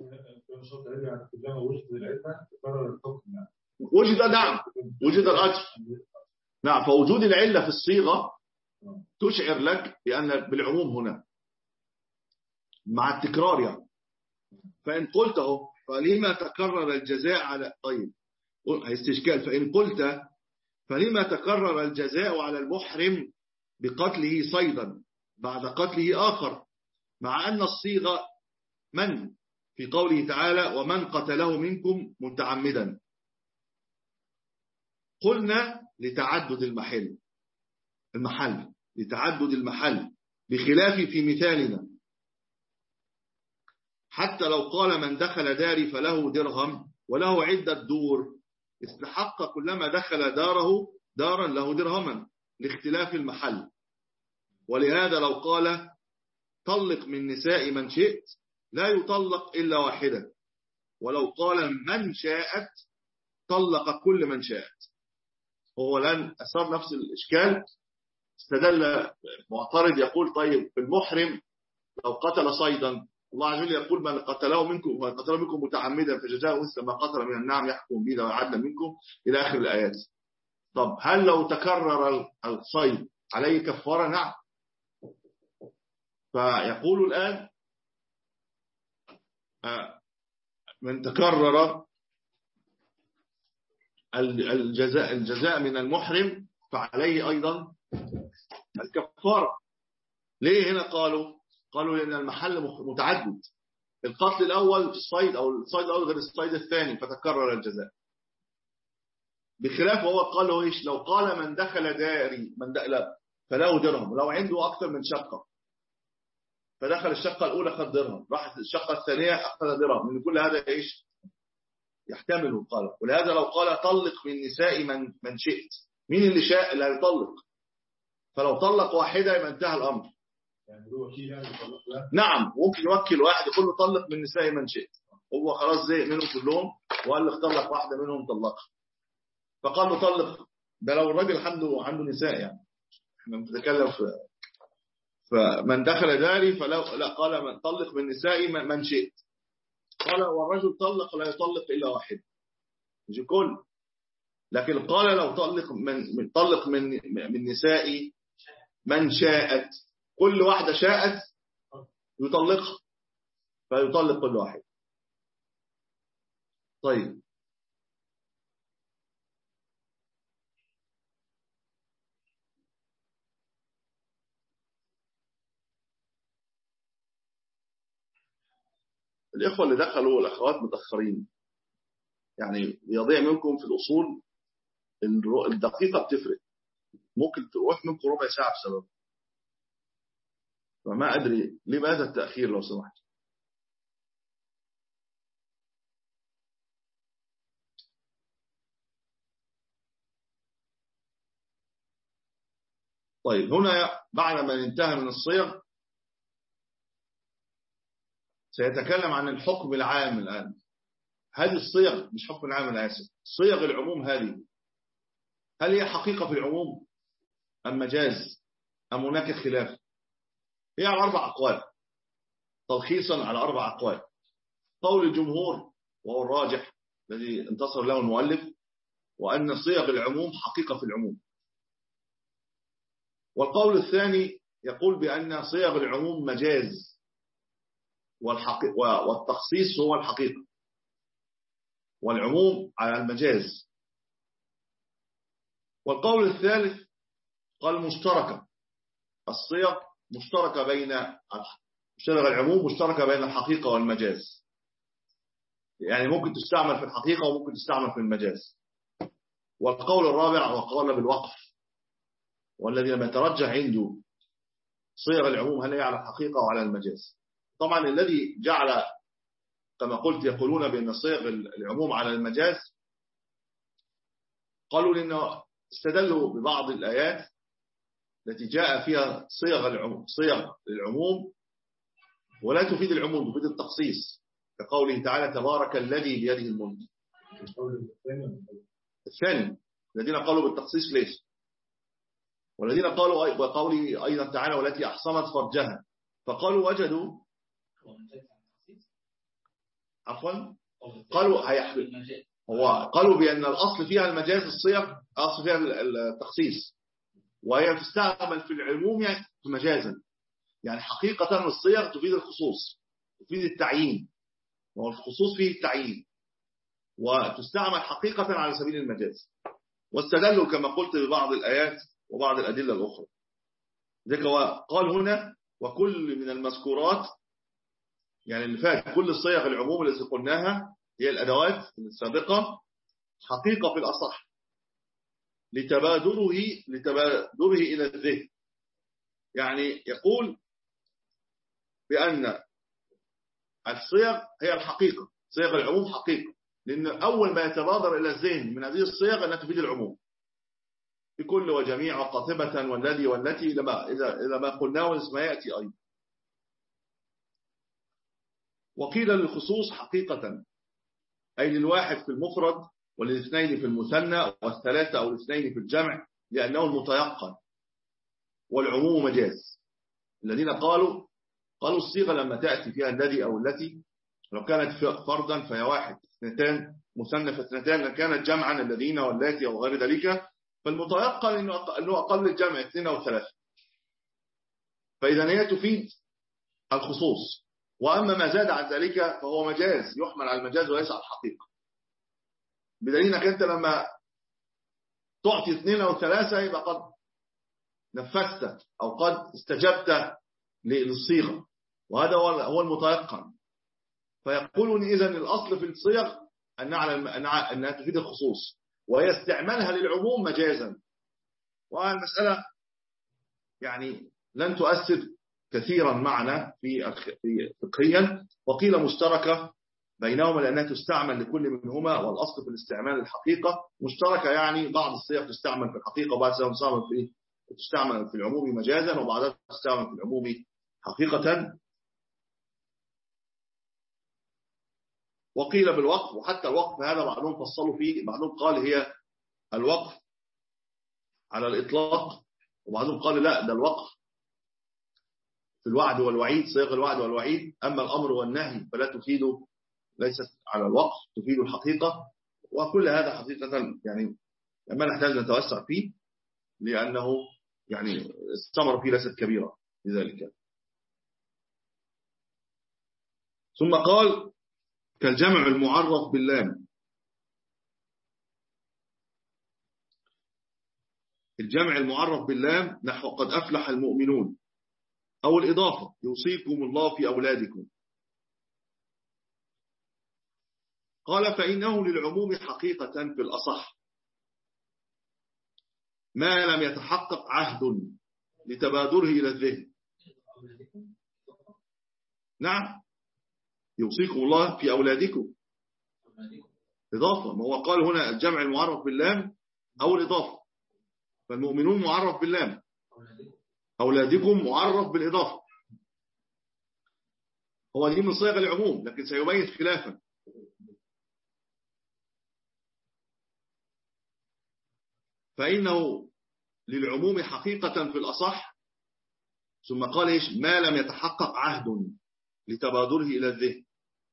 وجد نعم وجد الأجر. نعم، فوجود العلة في الصيغة تشعر لك بأن بالعموم هنا مع التكرار. يعني فإن قلته فلما تكرر الجزاء على طيب استشكال فإن قلت فلما تكرر الجزاء على المحرم بقتله صيدا بعد قتله آخر، مع أن الصيغة من في قوله تعالى ومن قتله منكم متعمدا. قلنا لتعدد المحل المحل لتعدد المحل بخلاف في مثالنا، حتى لو قال من دخل داري فله درهم وله عدة دور استحق كلما دخل داره دارا له درهما لاختلاف المحل. ولهذا لو قال طلق من نساء من شئت لا يطلق إلا واحدة، ولو قال من شاءت طلق كل من شاءت. هو الآن أثار نفس الإشكال. استدل معترض يقول طيب المحرم لو قتل صيدا الله عز وجل يقول من قتله منكم من قتله منكم متعمدا فجزاؤه مثل ما قتل من النعم يحكم به وعدلا منكم إلى آخر الآيات. طب هل لو تكرر الصيد عليه كفارة؟ نعم. فيقول الآن من تكرر الجزاء الجزاء من المحرم فعليه أيضا الكفارة. ليه هنا قالوا قالوا لأن المحل متعدد، القتل الأول في الصيد أو الصيد الأول غير الصيد الثاني فتكرر الجزاء. بخلاف هو قالوا إيش لو قال من دخل داري من دخل فله درهم، لو عنده أكثر من شقة فدخل الشقة الأولى خد درهم، راحت الشقة الثانية أخذ درهم، من كل هذا إيش يحتمل القلق. ولهذا لو قال طلق من نساء من من شئت، مين اللي شاء اللي هيطلق؟ فلو طلق واحدة يبقى انتهى الأمر. يعني هو وكيل يعني يطلق له؟ نعم، ممكن يوكل واحد يقول له طلق من نساء من شئت، هو خلاص زهق منهم كلهم وقال له اختار لك واحدة منهم طلقها، فقال له طلق. ده لو الراجل عنده عنده نساء، يعني احنا بنتكلم في فمن دخل داري فلا لا قال من طلق من نساء من شئت، قال والرجل طلق لا يطلق إلا واحد مش الكل، لكن قال لو طلق من من طلق من من نساء من شاءت، كل واحدة شاءت يطلقها فيطلق كل واحد. طيب الإخوة اللي دخلوا والأخوات متأخرين، يعني يضيع منكم في الأصول الدقيقة بتفرق، ممكن تروح منكم ربع ساعة بسبب، فما أدري لماذا التأخير لو سمحت. طيب هنا بعد ما انتهى من الصيغ سيتكلم عن الحكم العام الآن. هذه الصيغ مش حكم العام، أنا آسف، صيغ العموم هذه هل هي حقيقة في العموم أم مجاز أم هناك خلاف؟ هي على أربع أقوال، تلخيصا على أربع أقوال. قول الجمهور وهو الراجح الذي انتصر له المؤلف، وأن صيغ العموم حقيقة في العموم. والقول الثاني يقول بأن صيغ العموم مجاز والتخصيص هو الحقيقة، والعموم على المجاز. والقول الثالث قال مشتركة، الصيغ مشتركة بين صيغ العموم مشتركة بين الحقيقة والمجاز، يعني ممكن تستعمل في الحقيقة وممكن تستعمل في المجاز. والقول الرابع وقال بالوقف، والذي لم يترجح عنده صيغ العموم هل هي على الحقيقة وعلى المجاز. طبعا الذي جعل كما قلت يقولون بأن صيغ العموم على المجاز قالوا لأنه استدلوا ببعض الآيات التي جاء فيها صيغ العموم صيغ العموم ولا تفيد العموم، تفيد التخصيص، كقوله تعالى تبارك الذي بيده الملك. الثاني الذين قالوا بالتخصيص ليش، والذين قالوا وقوله أيضا تعالى والتي أحصنت فرجها، فقالوا وجدوا عفوا قالوا هيحبل هو قالوا بأن الأصل فيها المجاز، الصيغ الأصل فيها التخصيص، وهي تستعمل في العموم يعني مجازا، يعني حقيقة الصيغ تفيد الخصوص، تفيد التعيين، والخصوص فيه التعيين، وتستعمل حقيقة على سبيل المجاز. واستدلوا كما قلت ببعض الآيات وبعض الأدلة الأخرى. ذلك قال هنا وكل من المذكورات، يعني اللي فات كل الصيغ العموم التي قلناها هي الأدوات السابقة حقيقة في الأصح لتبادره لتبادره إلى الذهن، يعني يقول بأن الصيغ هي الحقيقة، صيغ العموم حقيقة، لأن أول ما يتبادر إلى الذهن من هذه الصيغ أنها تفيد العموم بكل وجميع وقاطبة والذي والتي لما إذا إذا ما قلناه اسم يأتي أيضا. وقيل للخصوص حقيقة أي للواحد في المفرد والاثنين في المثنى والثلاثة أو الاثنين في الجمع لأنه المتيقن، والعموم مجاز. الذين قالوا قالوا الصيغة لما تأتي فيها الذي أو التي لو كانت فردا فهي واحد، اثنتان مثنى فاثنتان، لو كانت جمعا الذين واللاتي أو غير ذلك فالمتيقن أنه أقل الجمع اثنين أو ثلاثة، فإذا هي تفيد الخصوص. وأما ما زاد عن ذلك فهو مجاز يحمل على المجاز وليس على الحقيقة، بدليل أنك أنت لما تعطي اثنين أو ثلاثة يبقى قد نفذت أو قد استجبت للصيغة، وهذا هو المتيقن. فيقولون إذن الأصل في الصيغ أنها أنها تفيد الخصوص، وهي استعمالها للعموم مجازا. والمسألة يعني لن تؤثر كثيرا معنا في فقهيا. وقيل مشتركة بينهما لأنها تستعمل لكل منهما، والأصل في الاستعمال الحقيقة مشتركة، يعني بعض الصيغ تستعمل في الحقيقة وبعض الصيغ تستعمل في تستعمل في العموم مجازا وبعضها تستعمل في العموم حقيقة. وقيل بالوقف، وحتى الوقف هذا بعضهم فصلوا فيه، بعضهم قال هي الوقف على الإطلاق، وبعضهم قال لا، ده الوقف في الوعد والوعيد، صيغ الوعد والوعيد، أما الأمر والنهي فلا تفيد، ليست على الوقف، تفيد الحقيقة. وكل هذا حقيقة يعني ما نحتاج نتوسع فيه، لأنه يعني الثمرة فيه ليست كبيرة لذلك. ثم قال كالجمع المعرف باللام. الجمع المعرف باللام نحو قد أفلح المؤمنون، أو الإضافة يوصيكم الله في أولادكم. قال فإنه للعموم حقيقة في الأصح ما لم يتحقق عهد لتبادره إلى الذهن. نعم، يوصيكم الله في أولادكم إضافة، ما هو قال هنا الجمع المعرف باللام أو الإضافة، فالمؤمنون معرف باللام، أولادكم معرف بالإضافة. هو دي من صيغ العموم، لكن سيبين خلافا. فإنه للعموم حقيقة في الأصح، ثم قال إيش ما لم يتحقق عهد لتبادره إلى الذهن.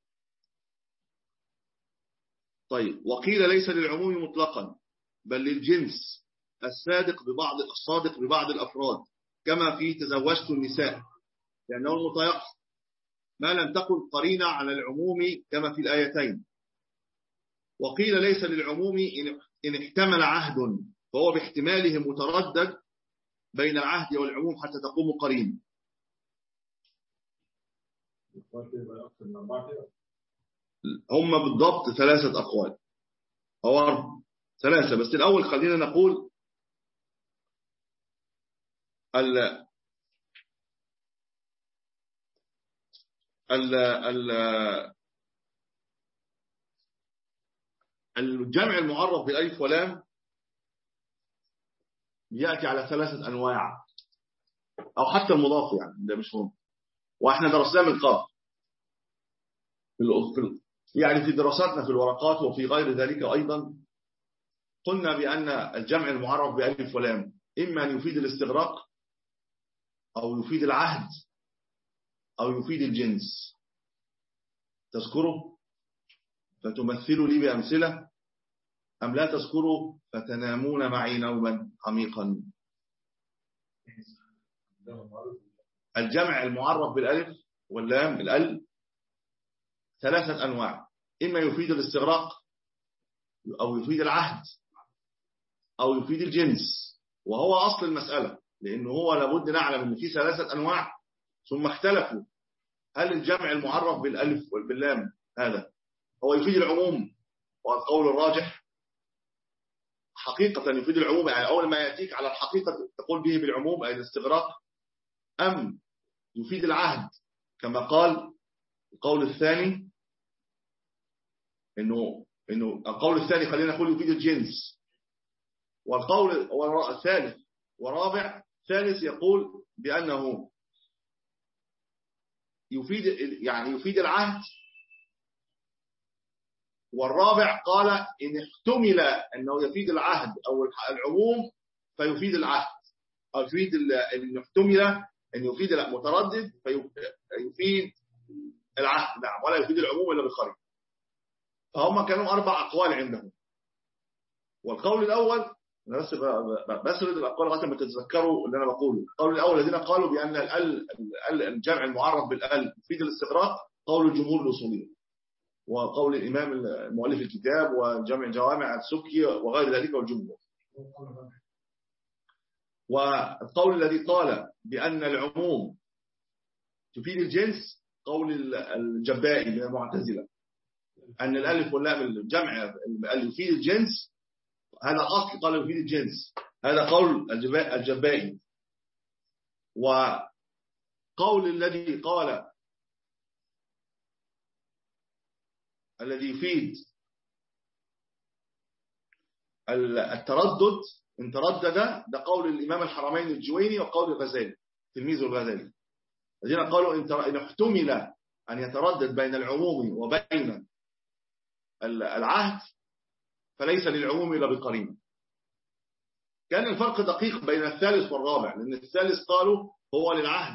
طيب، وقيل ليس للعموم مطلقا بل للجنس الصادق ببعض الصادق ببعض الأفراد، كما في تزوجت النساء، لأنه المتيقن ما لم تكن قرينة على العموم كما في الآيتين. وقيل ليس للعموم إن احتمل عهد، فهو باحتماله متردد بين العهد والعموم حتى تقوم قرينة. هم بالضبط ثلاثة أقوال أو أربع ثلاثة، بس الأول خلينا نقول ال ال ال الجمع المعرف بألف ولام يأتي على ثلاثة أنواع، أو حتى المضاف، يعني ده مش مهم، وإحنا درسناه من قبل في يعني في دراساتنا في الورقات وفي غير ذلك أيضا. قلنا بأن الجمع المعرف بألف ولام إما أن يفيد الاستغراق أو يفيد العهد أو يفيد الجنس. تذكروا فتمثلوا لي بأمثلة، أم لا تذكروا فتنامون معي نوما عميقا. الجمع المعرف بالألف واللام الأل ثلاثة أنواع، إما يفيد الاستغراق أو يفيد العهد أو يفيد الجنس، وهو أصل المسألة، لأنه هو لابد نعلم أن في ثلاثة أنواع ثم اختلفوا. هل الجمع المعرف بالألف والباللام هذا هو يفيد العموم؟ والقول الراجح حقيقة يفيد العموم، يعني أول ما يأتيك على الحقيقة تقول به بالعموم أي الاستغراق، أم يفيد العهد كما قال القول الثاني، إنه إنه القول الثاني خلينا نقول يفيد الجنس، والقول الثالث ورابع ثالث يقول بأنه يفيد يعني يفيد العهد، والرابع قال إن احتمل أنه يفيد العهد أو العموم فيفيد العهد، أو يفيد إن احتمل أن يفيد المتردد فيفيد العهد، نعم، ولا يفيد العموم إلا بالخارج. فهم كانوا أربع أقوال عندهم. والقول الأول أنا بس بسرد الأقوال لغاية ما تتذكروا اللي أنا بقوله. القول الأول الذين قالوا بأن الجمع المعرف بالأل يفيد الاستغراق قول الجمهور الأصوليين، وقول الإمام المؤلف الكتاب وجمع جوامع السكي وغير ذلك والجمهور. والقول الذي قال بأن العموم تفيد الجنس قول الجبائي من المعتزلة، أن الألف واللام الجمع يفيد الجنس، هذا أصل قال يفيد الجنس، هذا قول الجبائي. وقول الذي قال الذي يفيد التردد إن تردد، ده قول الإمام الحرمين الجويني وقول الغزالي تلميذ الغزالي، الذين قالوا إن احتمل أن يتردد بين العموم وبين العهد فليس للعموم إلا بقرينة. كان الفرق دقيق بين الثالث والرابع، لأن الثالث قالوا هو للعهد،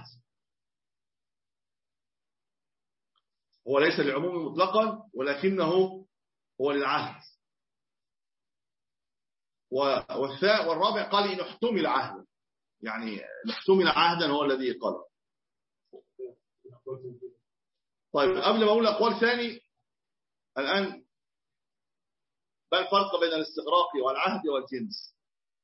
هو ليس للعموم مطلقا ولكنه هو للعهد، والرابع قال إن احتمل عهدا، يعني احتمل عهدا هو الذي قال. طيب قبل ما أقول أقوال ثاني الآن، ما الفرق بين الاستغراق والعهد والجنس؟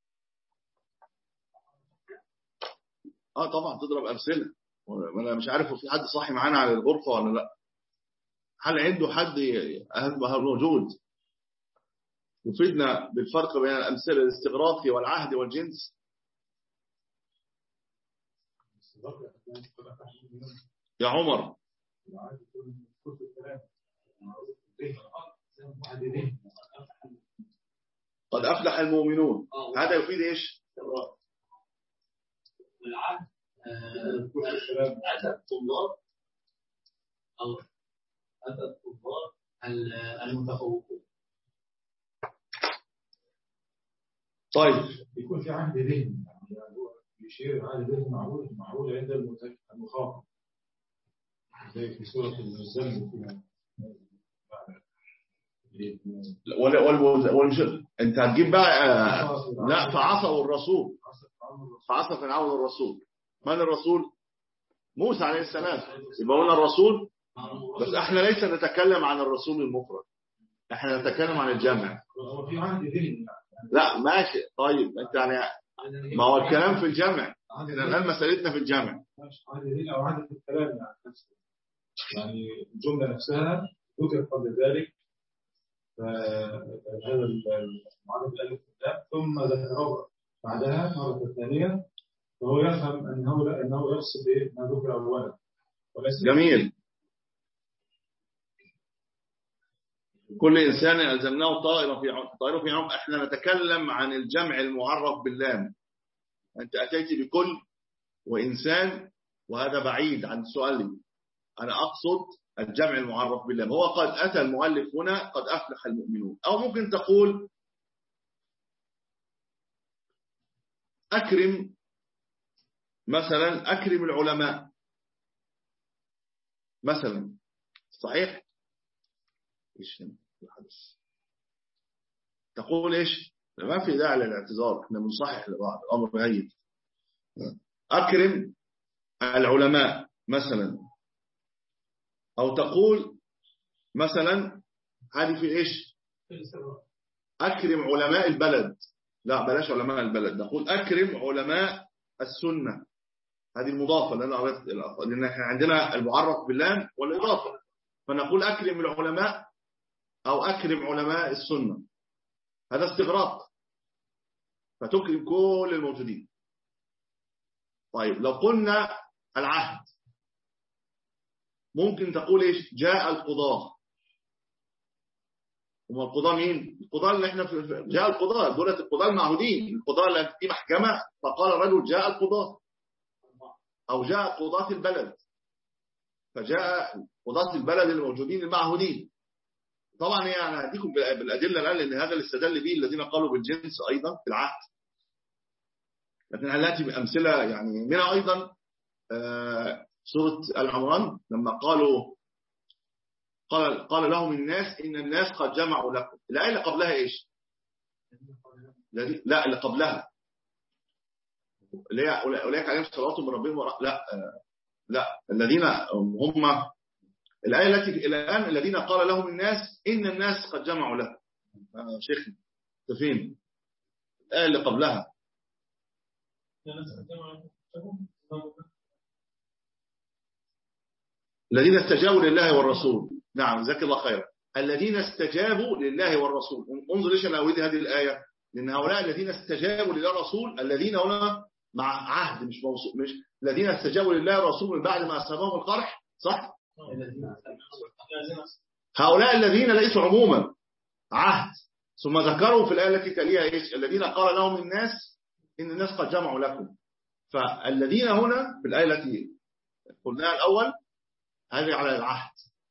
اه طبعا تضرب أمثلة، انا مش عارف في حد صاحي معانا على الغرفة ولا لا، هل عنده حد موجود يفيدنا بالفرق بين الأمثلة الاستغراقي والعهد والجنس؟ يا عمر. قد أفلح المؤمنون، هذا يفيد إيش؟ والعهد أتى الطلاب أو أتى الطلاب المتفوقون. طيب يكون في عهد ذهني، يعني هو يشير عهد ذهني معقول معقول عند المخاطب، زي في سورة المزمل فيها. ولا ولا انت هتجيب بقى لا فعصوا الرسول، فعصى فرعون الرسول. من الرسول؟ موسى عليه السلام. يبقى قلنا الرسول، بس احنا ليس نتكلم عن الرسول المفرد، احنا نتكلم عن الجمع. هو في عهد ذهني. لا ماشي، طيب انت يعني ما هو الكلام في الجمع، احنا الان مسألتنا في الجمع. عهد ذهني او عهد في الكلام يعني نفسه، يعني الجملة نفسها ذكر قبل ذلك، فهذا المعرف الألف والتاء ثم ذكره بعدها مرة ثانية، فهو يفهم أنه لا أنه يقصد إيه ما ذكر أولا وليس. جميل. كل إنسان ألزمناه طائرا في عنق، طائره في عنق. احنا نتكلم عن الجمع المعرف باللام. أنت أتيت بكل وإنسان، وهذا بعيد عن سؤالي. أنا أقصد الجمع المعرف باللام. هو قد أتى المؤلف هنا قد أفلح المؤمنون، أو ممكن تقول أكرم مثلا، أكرم العلماء مثلا، صحيح؟ إيش الحدث؟ تقول إيش؟ ما في داعي للاعتذار، احنا بنصحح لبعض، الأمر هين. أكرم العلماء مثلا، أو تقول مثلا هذه في إيش؟ أكرم علماء البلد. لا بلاش علماء البلد، نقول أكرم علماء السنة. هذه المضافة، لأن احنا عندنا المعرف باللام والإضافة، فنقول أكرم العلماء أو أكرم علماء السنة. هذا استغراق، فتكرم كل الموجودين. طيب لو قلنا العهد، ممكن تقول إيش؟ جاء القضاة. وما القضاة مين؟ القضاة اللي احنا في جاء القضاة، دولة القضاة المعهودين، القضاة اللي في محكمة، فقال الرجل جاء القضاة، أو جاء قضاة البلد، فجاء قضاة البلد الموجودين المعهودين. طبعا هي أنا هديكم بالأدلة الآن، لأن هذا اللي استدل به الذين قالوا بالجنس أيضا في العهد، لكن هنأتي بأمثلة يعني منها أيضا سورة العمران لما قالوا قال قال لهم الناس إن الناس قد جمعوا لكم. الآية اللي قبلها إيش؟ لا اللي قبلها اللي هي أولئك عليهم صلوات من ربهم ورحمة. لا لا الذين هم الآية التي الآن الذين قال لهم الناس إن الناس قد جمعوا لكم. شيخ تفين الآية اللي قبلها الذين استجابوا لله والرسول. نعم جزاك الله خيرا. الذين استجابوا لله والرسول. انظر ليش انا اورد هذه الايه، لان هؤلاء الذين استجابوا لله والرسول الذين هنا مع عهد، مش موصول، مش الذين استجابوا لله والرسول من بعد ما اصابهم القرح، صح؟ هؤلاء الذين ليسوا عموما عهد، ثم ذكروا في الآية التي تليها إيش؟ الذين قال لهم الناس إن الناس قد جمعوا لكم. فالذين هنا في الآية التي قلناها الأول هذه على العهد.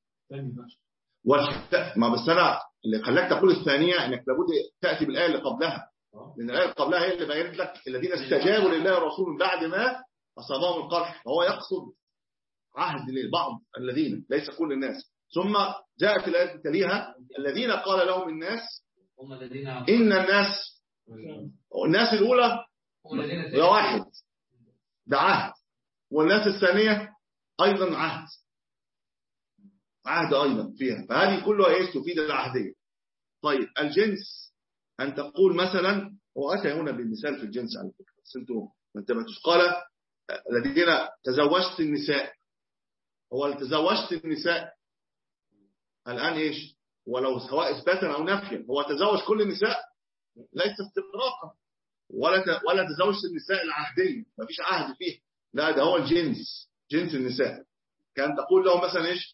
ما بس أنا اللي خلاك تقول الثانية إنك لابد تأتي بالآية اللي قبلها، لأن الآية اللي قبلها هي اللي بينت لك الذين استجابوا لله ورسوله بعد ما أصابهم القرح، فهو يقصد عهد للبعض الذين ليس كل الناس. ثم جاءت الآية التالية الذين قال لهم الناس إن الناس، الناس الأولى ده واحد ده عهد، والناس الثانية أيضا عهد عهد أيضا فيها، فهذه كلها إيش تفيد العهدية. طيب الجنس أن تقول مثلا، وأتى هنا بالمثال في الجنس على فكرة بس أنتم ما انتبهتوش، قال الذين تزوجت النساء، هو اللي تزوجت النساء الآن إيش ولو سواء إثباتا أو نفيا، هو تزوج كل النساء ليس استغراقا، ولا ولا تزوجت النساء العهدية ما فيش عهد فيه، لا ده هو الجنس جنس النساء. كان تقول له مثلا إيش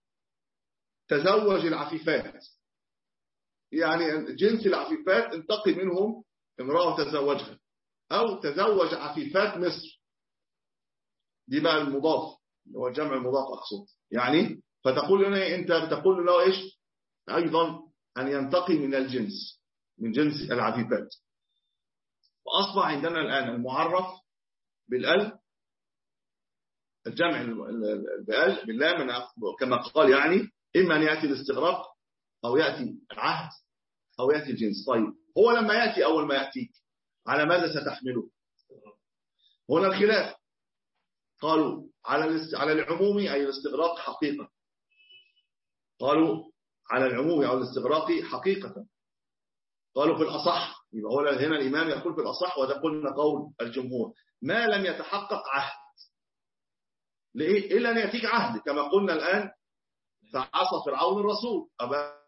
تزوج العفيفات، يعني جنس العفيفات انتقي منهم امرأة تزوجها، أو تزوج عفيفات مصر، دي بقى المضاف هو الجمع المضاف أقصد يعني. فتقول لنا أنت بتقول له إيش أيضا أن ينتقي من الجنس من جنس العفيفات. وأصبح عندنا الآن المعرف بالال الجمع بال باللام كما قال، يعني إما أن يأتي الاستغراق أو يأتي العهد أو يأتي الجنس. طيب هو لما يأتي أول ما يأتيك على ماذا ستحمله؟ هنا الخلاف، قالوا على على العموم أي الاستغراق حقيقة، قالوا على العموم أو الاستغراق حقيقة، قالوا في الأصح، يبقى هو هنا الإمام يقول في الأصح، وده قلنا قول الجمهور ما لم يتحقق عهد. ليه؟ إلا أن يأتيك عهد كما قلنا الآن فعصى فرعون الرسول أبا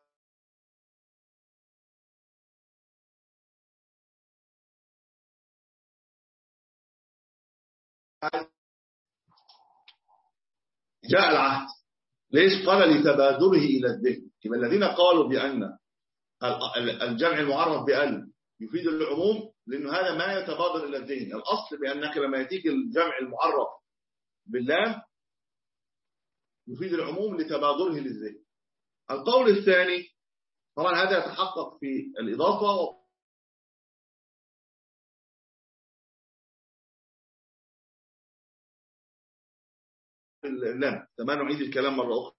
جاء العهد. ليش؟ قال لتبادله إلى الذهن. يبقى الذين قالوا بأن الجمع المعرف بأل يفيد العموم لأنه هذا ما يتبادر إلى الذهن. الأصل بأنك لما يأتيك الجمع المعرف باللام يفيد العموم لتبادره للذهن. القول الثاني طبعا هذا يتحقق في الإضافة اللام. تمام، نعيد الكلام مرة أخرى.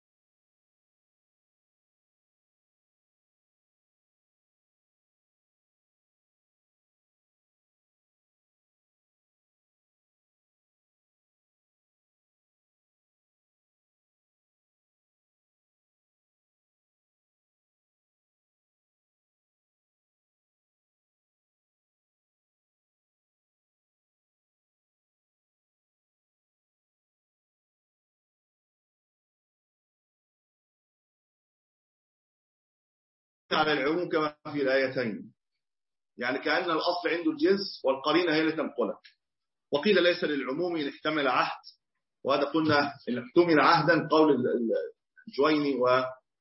على العموم كما في الآيتين، يعني كأن الأصل عنده الجنس والقرينة هي اللي تنقلك. وقيل ليس للعموم إن احتمل عهد، وهذا قلنا إن احتمل عهدا قول الجويني و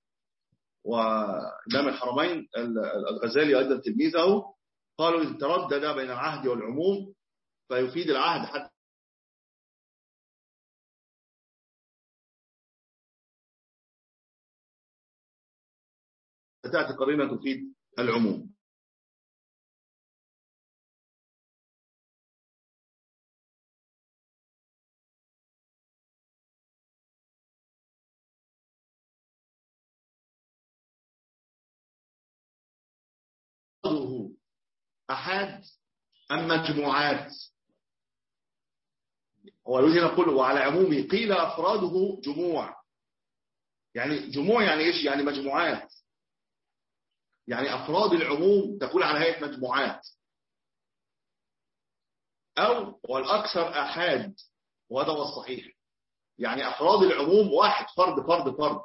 وإمام الحرمين الغزالي أيضا تلميذه، قالوا إن تردد بين العهد والعموم فيفيد العهد حتى تأتي قرينة تفيد العموم. أحد أم مجموعات؟ هو يريد نقول وعلى عمومي قيل أفراده جموع، يعني جموع يعني إيش؟ يعني مجموعات، يعني أفراد العموم تقول على هيئة مجموعات، أو والأكثر أحد، وهذا هو الصحيح، يعني أفراد العموم واحد فرد فرد فرد.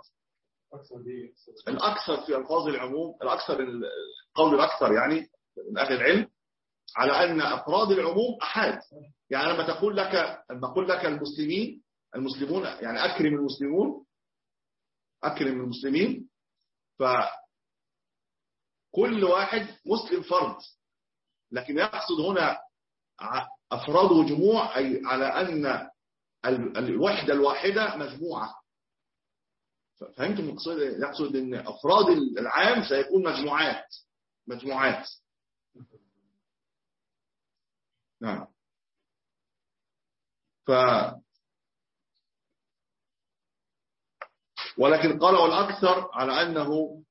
الأكثر في ألفاظ العموم، الأكثر القول الأكثر يعني من أهل العلم على أن أفراد العموم أحد. يعني لما تقول لك لما أقول لك المسلمين المسلمون يعني أكرم المسلمون أكرم المسلمين، فكل واحد مسلم فرد، لكن يقصد هنا أفراد وجموع، أي على أن الوحدة الواحدة مجموعة. فهمتم المقصود؟ يقصد أن أفراد العام سيكون مجموعات مجموعات نعم. ف ولكن قال والأكثر على أنه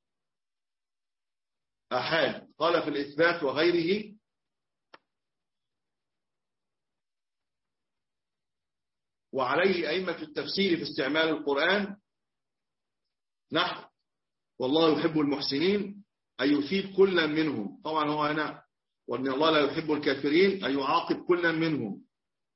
أحاد. قال في الإثبات وغيره وعليه أئمة التفسير في استعمال القرآن نحو والله يحب المحسنين أن يثيب كلا منهم. طبعا هو هنا وأن الله لا يحب الكافرين أن يعاقب كلا منهم.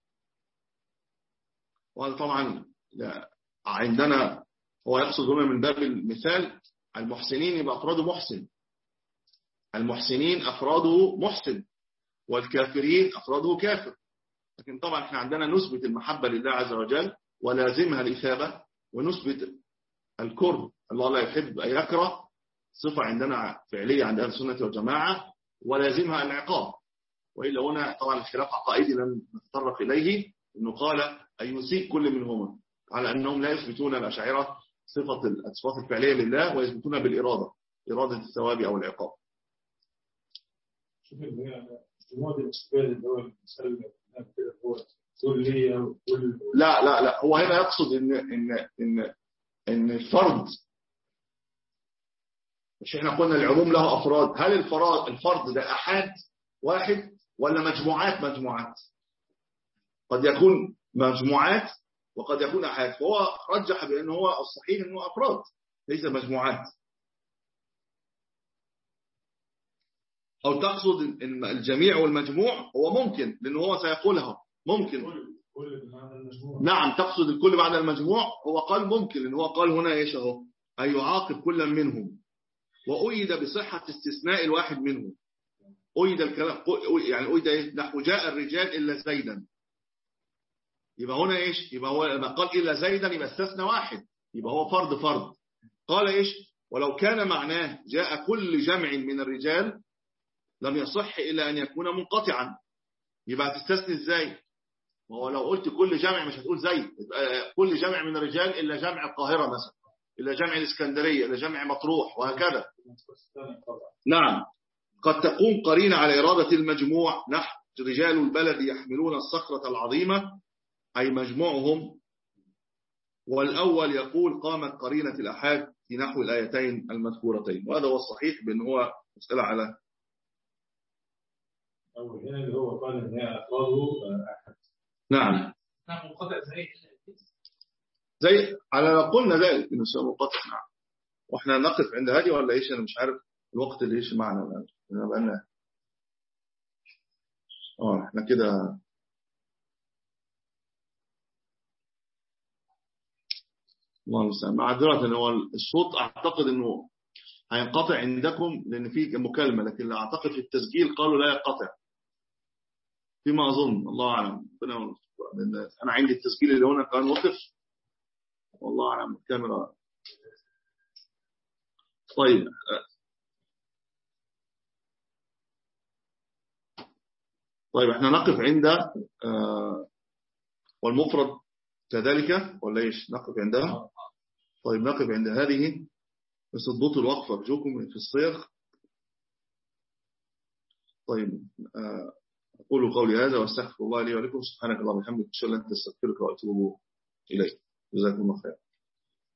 وهذا طبعا عندنا هو يقصد هنا من باب المثال المحسنين يبقى أفراده محسن، المحسنين أفراده محسن، والكافرين أفراده كافر. لكن طبعا احنا عندنا نثبت المحبة لله عز وجل ولازمها الإثابة، ونثبت الكره الله لا يحب أن يكره صفة عندنا فعلية عند أهل السنة والجماعة، ولازمها العقاب. وإلا هنا طبعا الخلاف عقائدي لم نتطرق إليه، إنه قال أن يسيء كل منهما، على أنهم لا يثبتون الأشاعرة صفة الصفات الفعلية لله ويثبتون بالإرادة، إرادة الثواب أو العقاب. شوف اللي هي اجتماع الاستفادة اللي هو المثال كده هو كل لي كل لا لا لا هو هنا يقصد إن إن إن إن الفرد، مش إحنا قلنا العموم له أفراد، هل الفراد الفرد ده أحد واحد ولا مجموعات مجموعات؟ قد يكون مجموعات وقد يكون أحد، فهو رجح بأنه هو الصحيح أنه أفراد ليس مجموعات. أو تقصد إن الجميع والمجموع هو ممكن، لأنه هو سيقولها ممكن كل بمعنى المجموع. نعم تقصد الكل بعد المجموع، هو قال ممكن، لأنه هو قال هنا إيش أهو أن يعاقب كلا منهم، وأيد بصحة استثناء الواحد منهم. أيد الكلام يعني أيد إيه؟ نحو جاء الرجال إلا زيدا، يبقى هنا إيش؟ يبقى هو لما قال إلا زيدا يبقى استثنى واحد، يبقى هو فرد فرد. قال إيش؟ ولو كان معناه جاء كل جمع من الرجال لم يصح إلا أن يكون منقطعا، يبقى تستثني إزاي؟ وهو لو قلت كل جمع مش هتقول زيد، كل جمع من الرجال إلا جمع القاهرة مثلا، إلا جمع الإسكندرية، إلا جمع مطروح، وهكذا. نعم قد تقوم قرينة على إرادة المجموع نحو رجال البلد يحملون الصخرة العظيمة، أي مجموعهم. والأول يقول قامت قرينة الأحاد في نحو الآيتين المذكورتين، وهذا هو الصحيح بأن هو مسألة على أو هنا اللي هو قال إن هي أفراده أحد. نعم نعم منقطع زي زي على ما قلنا ذلك إنه سوى منقطع. نعم وإحنا نقف عند هذه ولا إيش؟ أنا مش عارف الوقت اللي إيش معنا الآن. أنا بقالنا آه إحنا كده الله المستعان. معذرة إن هو الصوت أعتقد إنه هينقطع عندكم لأن في مكالمة، لكن أعتقد في التسجيل قالوا لا ينقطع فيما أظن، الله أعلم. أنا عندي التسجيل اللي هنا كان وقف، والله أعلم الكاميرا. طيب طيب احنا نقف عند آه والمفرد كذلك ولا ايش؟ نقف عندها. طيب نقف عند هذه، بس اضبطوا الوقفة أرجوكم في الصيغ. طيب آه أقول قولي هذا واستغفر الله لي ولكم. سبحانك اللهم وبحمدك أشهد أن لا إله إلا أنت أستغفرك وأتوب إليك. جزاكم الله خير.